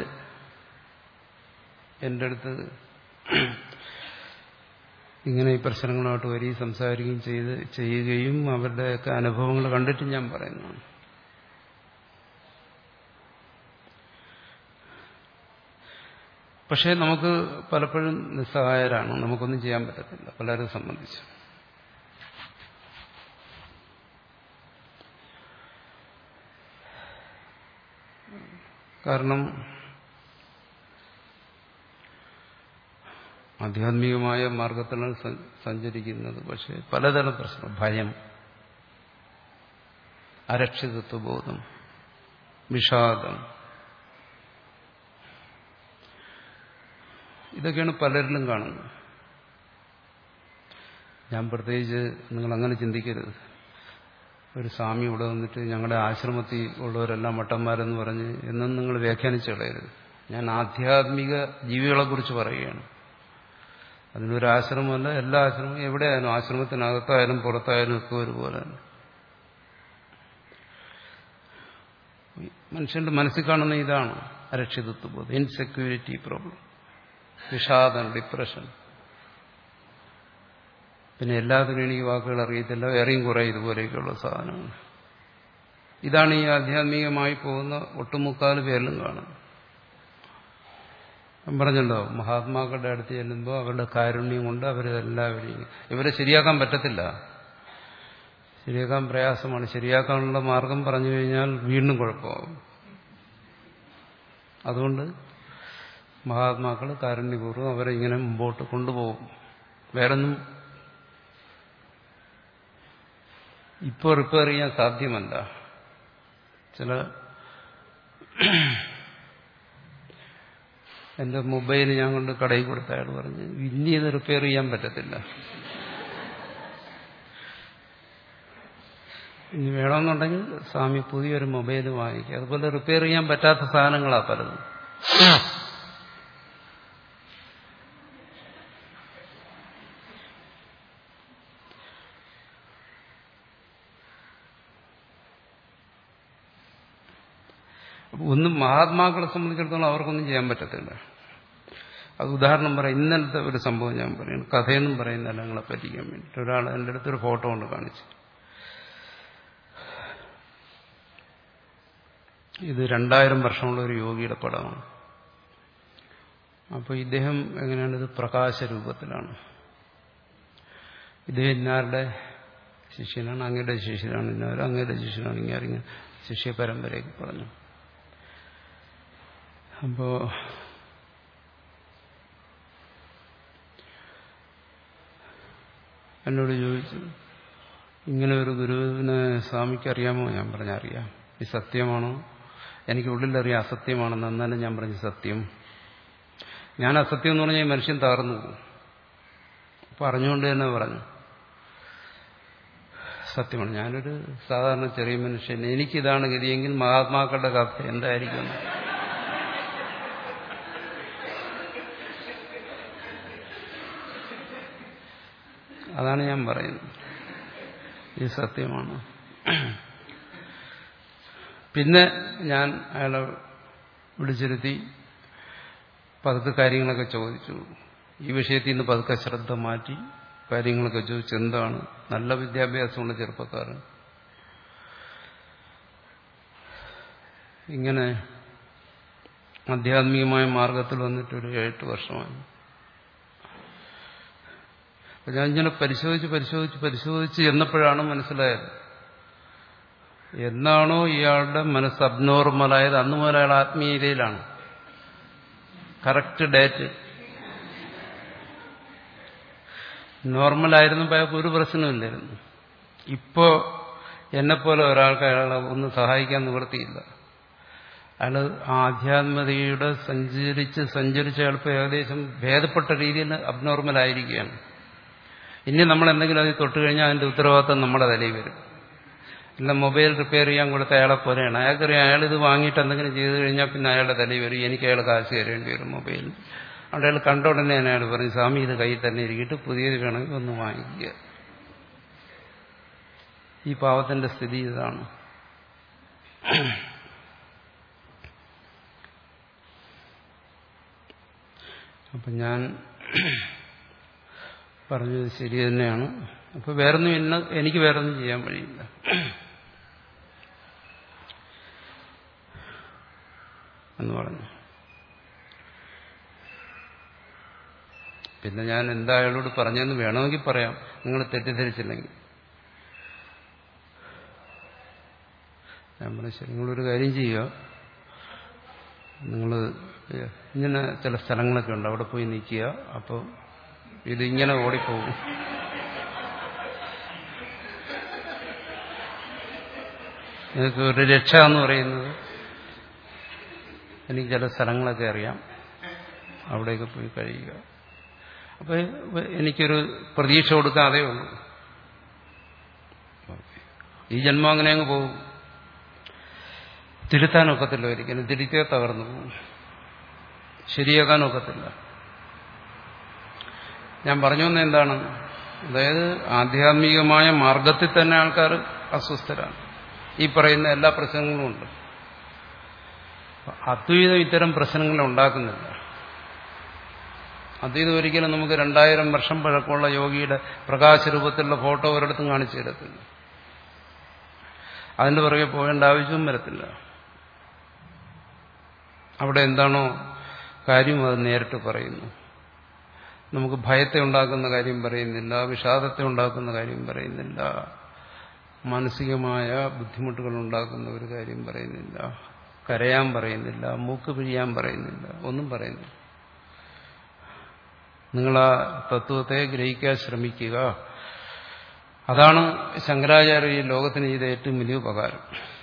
എൻ്റെ അടുത്ത് ഇങ്ങനെ ഈ പ്രശ്നങ്ങളായിട്ട് വരികയും സംസാരിക്കുകയും ചെയ്ത് ചെയ്യുകയും അവരുടെയൊക്കെ അനുഭവങ്ങൾ കണ്ടിട്ട് ഞാൻ പറയുന്നതാണ്. പക്ഷേ നമുക്ക് പലപ്പോഴും നിസ്സഹായരാണ്, നമുക്കൊന്നും ചെയ്യാൻ പറ്റത്തില്ല പലരെ സംബന്ധിച്ച്. കാരണം ആധ്യാത്മികമായ മാർഗത്തിലാണ് സഞ്ചരിക്കുന്നത്. പക്ഷെ പലതരം പ്രശ്നം, ഭയം, അരക്ഷിതത്വബോധം, വിഷാദം, ഇതൊക്കെയാണ് പലരിലും കാണുന്നത്. ഞാൻ പ്രത്യേകിച്ച് നിങ്ങൾ അങ്ങനെ ചിന്തിക്കരുത്. ഒരു സ്വാമി ഇവിടെ വന്നിട്ട് ഞങ്ങളുടെ ആശ്രമത്തിൽ ഉള്ളവരെല്ലാം മട്ടന്മാരെന്ന് പറഞ്ഞ് എന്നും നിങ്ങൾ വ്യാഖ്യാനിച്ചു കളയരുത്. ഞാൻ ആധ്യാത്മിക ജീവികളെക്കുറിച്ച് പറയുകയാണ്. അതിനൊരു ആശ്രമമല്ല, എല്ലാ ആശ്രമവും എവിടെയായാലും, ആശ്രമത്തിനകത്തായാലും പുറത്തായാലും ഒക്കെ ഒരുപോലെ. മനുഷ്യന്റെ മനസ്സിൽ കാണുന്ന ഇതാണ് അരക്ഷിതത്വബോധം, ഇൻസെക്യൂരിറ്റി പ്രോബ്ലം, വിഷാദം, ഡിപ്രഷൻ. പിന്നെ എല്ലാത്തിനും എനിക്ക് വാക്കുകൾ അറിയത്തില്ല, വേറെയും കുറെ ഇതുപോലെയൊക്കെയുള്ള സാധനങ്ങൾ. ഇതാണ് ഈ ആധ്യാത്മികമായി പോകുന്ന ഒട്ടുമുക്കാൽ പേരിലും കാണുന്നത്. ഞാൻ പറഞ്ഞല്ലോ, മഹാത്മാക്കളുടെ അടുത്ത് ചെല്ലുമ്പോൾ അവരുടെ കാരുണ്യം കൊണ്ട് അവരെല്ലാവരെയും ഇവരെ ശരിയാക്കാൻ പറ്റത്തില്ല. ശരിയാക്കാൻ പ്രയാസമാണ്. ശരിയാക്കാനുള്ള മാർഗം പറഞ്ഞു കഴിഞ്ഞാൽ വീണ്ടും കുഴപ്പമാകും. അതുകൊണ്ട് മഹാത്മാക്കൾ കാരുണ്യപൂർവ്വം അവരെ ഇങ്ങനെ മുമ്പോട്ട് കൊണ്ടുപോകും. വേറൊന്നും ഇപ്പോൾ റിപ്പയർ ചെയ്യാൻ സാധ്യമല്ല. ചില എൻ്റെ മൊബൈൽ ഞാൻ കൊണ്ട് കടയിൽ കൊടുത്ത അയാൾ പറഞ്ഞ് ഇനി ഇത് റിപ്പയർ ചെയ്യാൻ പറ്റത്തില്ല, ഇനി വേണമെന്നുണ്ടെങ്കിൽ സ്വാമി പുതിയൊരു മൊബൈൽ വാങ്ങിക്കുക. അതുപോലെ റിപ്പയർ ചെയ്യാൻ പറ്റാത്ത സാധനങ്ങളാണ് പലതും. ഒന്നും മഹാത്മാക്കളെ സംബന്ധിച്ചിടത്തോളം അവർക്കൊന്നും ചെയ്യാൻ പറ്റത്തില്ല. അത് ഉദാഹരണം പറയാം. ഇന്നലത്തെ ഒരു സംഭവം ഞാൻ പറയുന്നു. കഥയൊന്നും പറയുന്നില്ല, നിങ്ങളെ പറ്റിക്കാൻ വേണ്ടിയിട്ട്. ഒരാൾ എൻ്റെ അടുത്തൊരു ഫോട്ടോ കൊണ്ട് കാണിച്ചു. ഇത് രണ്ടായിരം വർഷമുള്ള ഒരു യോഗിയുടെ പടമാണ്. അപ്പോൾ ഇദ്ദേഹം എങ്ങനെയാണ്? ഇത് പ്രകാശരൂപത്തിലാണ്. ഇദ്ദേഹം ഇന്നാരുടെ ശിഷ്യനാണ്, അങ്ങയുടെ ശിഷ്യനാണ് ഇന്നാരും, അങ്ങയുടെ ശിഷ്യനാണ് ഇങ്ങനെ ശിഷ്യ പരമ്പരയൊക്കെ പറഞ്ഞു. അപ്പോ എന്നോട് ചോദിച്ചു, ഇങ്ങനെ ഒരു ഗുരുവിനെ സ്വാമിക്ക് അറിയാമോ? ഞാൻ പറഞ്ഞ അറിയാം. ഈ സത്യമാണോ? എനിക്ക് ഉള്ളിലറിയാം അസത്യമാണെന്ന്. എന്നാലും ഞാൻ പറഞ്ഞു സത്യം. ഞാൻ അസത്യം എന്ന് പറഞ്ഞാൽ ഈ മനുഷ്യൻ തകർന്നു പോകും. അപ്പൊ അറിഞ്ഞുകൊണ്ട് തന്നെ പറഞ്ഞു സത്യമാണ്. ഞാനൊരു സാധാരണ ചെറിയ മനുഷ്യൻ, എനിക്കിതാണ് ഗതിയെങ്കിൽ മഹാത്മാക്കളുടെ കഥ എന്തായിരിക്കും? അതാണ് ഞാൻ പറയുന്നത്. ഇത് സത്യമാണ്. പിന്നെ ഞാൻ അയാളെ വിളിച്ചിരുത്തി പതുക്കെ കാര്യങ്ങളൊക്കെ ചോദിച്ചു. ഈ വിഷയത്തിൽ നിന്ന് പതുക്കെ ശ്രദ്ധ മാറ്റി കാര്യങ്ങളൊക്കെ ചോദിച്ചു. എന്താണ്? നല്ല വിദ്യാഭ്യാസമുള്ള ചെറുപ്പക്കാരൻ ഇങ്ങനെ ആധ്യാത്മികമായ മാർഗത്തിൽ വന്നിട്ടൊരു എട്ട് വർഷമായി. അപ്പൊ ഞാൻ ഇങ്ങനെ പരിശോധിച്ച് പരിശോധിച്ച് പരിശോധിച്ച് എന്നപ്പോഴാണ് മനസ്സിലായത്, എന്നാണോ ഇയാളുടെ മനസ്സ് അബ്നോർമലായത് അന്ന് മുതൽ അയാൾ ആത്മീയതയിലാണ്. Correct date. നോർമലായിരുന്നപ്പോൾ അയാൾക്ക് ഒരു പ്രശ്നമില്ലായിരുന്നു. ഇപ്പോ എന്നെപ്പോലെ ഒരാൾക്ക് അയാളെ ഒന്ന് സഹായിക്കാൻ നിവൃത്തിയില്ല. അയാൾ ആധ്യാത്മികതയുടെ സഞ്ചരിച്ച് സഞ്ചരിച്ച് അയാളിപ്പോൾ ഏകദേശം ഭേദപ്പെട്ട രീതിയിൽ അബ്നോർമലായിരിക്കുകയാണ്. ഇനി നമ്മൾ എന്തെങ്കിലും അതിൽ തൊട്ട് കഴിഞ്ഞാൽ അതിന്റെ ഉത്തരവാദിത്വം നമ്മുടെ തലയിൽ വരും. ഇല്ല, മൊബൈൽ റിപ്പയർ ചെയ്യാൻ കൊടുത്ത അയാളെ പോലെയാണ്. അയാൾക്കറിയാം അയാൾ ഇത് വാങ്ങിയിട്ട് എന്തെങ്കിലും ചെയ്തു കഴിഞ്ഞാൽ പിന്നെ അയാളുടെ തലയിൽ വരും, എനിക്ക് അയാൾ കാശ് തരേണ്ടി വരും മൊബൈൽ. അവിടെ അയാൾ കണ്ട ഉടനെ തന്നെ അയാൾ പറഞ്ഞു, സ്വാമി ഇത് കയ്യിൽ തന്നെ ഇരിക്കിട്ട് പുതിയത് വേണമെങ്കിൽ ഒന്ന് വാങ്ങിക്കുക. ഈ പാവത്തിന്റെ സ്ഥിതി ഇതാണ്. അപ്പൊ ഞാൻ പറഞ്ഞത് ശരി തന്നെയാണ്. അപ്പൊ വേറൊന്നും ഇന്ന എനിക്ക് വേറൊന്നും ചെയ്യാൻ കഴിയില്ല. എന്ന് പറഞ്ഞു. പിന്നെ ഞാൻ എന്താ അയാളോട് പറഞ്ഞെന്ന് വേണമെങ്കിൽ പറയാം, നിങ്ങൾ തെറ്റിദ്ധരിച്ചില്ലെങ്കിൽ. ഞാൻ പറഞ്ഞു, ശരി, നിങ്ങളൊരു കാര്യം ചെയ്യുക, നിങ്ങൾ ഇങ്ങനെ ചില സ്ഥലങ്ങളൊക്കെ ഉണ്ട്, അവിടെ പോയി നിൽക്കുക. അപ്പോൾ ഇതിങ്ങനെ ഓടിപ്പോകും. എനിക്ക് ഒരു രക്ഷ എന്ന് പറയുന്നത്, എനിക്ക് ചില സ്ഥലങ്ങളൊക്കെ അറിയാം, അവിടെയൊക്കെ പോയി കഴിയുക. അപ്പൊ എനിക്കൊരു പ്രതീക്ഷ കൊടുക്കാതെ ഉള്ളൂ. ഈ ജന്മം അങ്ങനെ അങ്ങ് പോകും. തിരുത്താനൊക്കത്തില്ല, ഒരിക്കലും തിരുത്തിയാൽ തകർന്നു പോകും, ശരിയാക്കാനൊക്കത്തില്ല. ഞാൻ പറഞ്ഞു വന്ന എന്താണ്? അതായത് ആധ്യാത്മികമായ മാർഗത്തിൽ തന്നെ ആൾക്കാർ അസ്വസ്ഥരാണ്. ഈ പറയുന്ന എല്ലാ പ്രശ്നങ്ങളും ഉണ്ട്. അദ്വൈതം ഇത്തരം പ്രശ്നങ്ങൾ ഉണ്ടാക്കുന്നില്ല. അദ്വൈതം ഒരിക്കലും നമുക്ക് രണ്ടായിരം വർഷം പഴക്കമുള്ള യോഗിയുടെ പ്രകാശരൂപത്തിലുള്ള ഫോട്ടോ ഒരിടത്തും കാണിച്ചു തരത്തില്ല. അതിന്റെ പുറകെ പോകേണ്ട ആവശ്യവും വരത്തില്ല. അവിടെ എന്താണോ കാര്യം അത് നേരിട്ട് പറയുന്നു. നമുക്ക് ഭയത്തെ ഉണ്ടാക്കുന്ന കാര്യം പറയുന്നില്ല, വിഷാദത്തെ ഉണ്ടാക്കുന്ന കാര്യം പറയുന്നില്ല, മാനസികമായ ബുദ്ധിമുട്ടുകൾ ഉണ്ടാക്കുന്ന ഒരു കാര്യം പറയുന്നില്ല, കരയാൻ പറയുന്നില്ല, മൂക്ക് പിഴിയാൻ പറയുന്നില്ല, ഒന്നും പറയുന്നില്ല. നിങ്ങൾ ആ തത്വത്തെ ഗ്രഹിക്കാൻ ശ്രമിക്കുക. അതാണ് ശങ്കരാചാര്യ ഈ ലോകത്തിന് ചെയ്ത ഏറ്റവും വലിയ ഉപകാരം.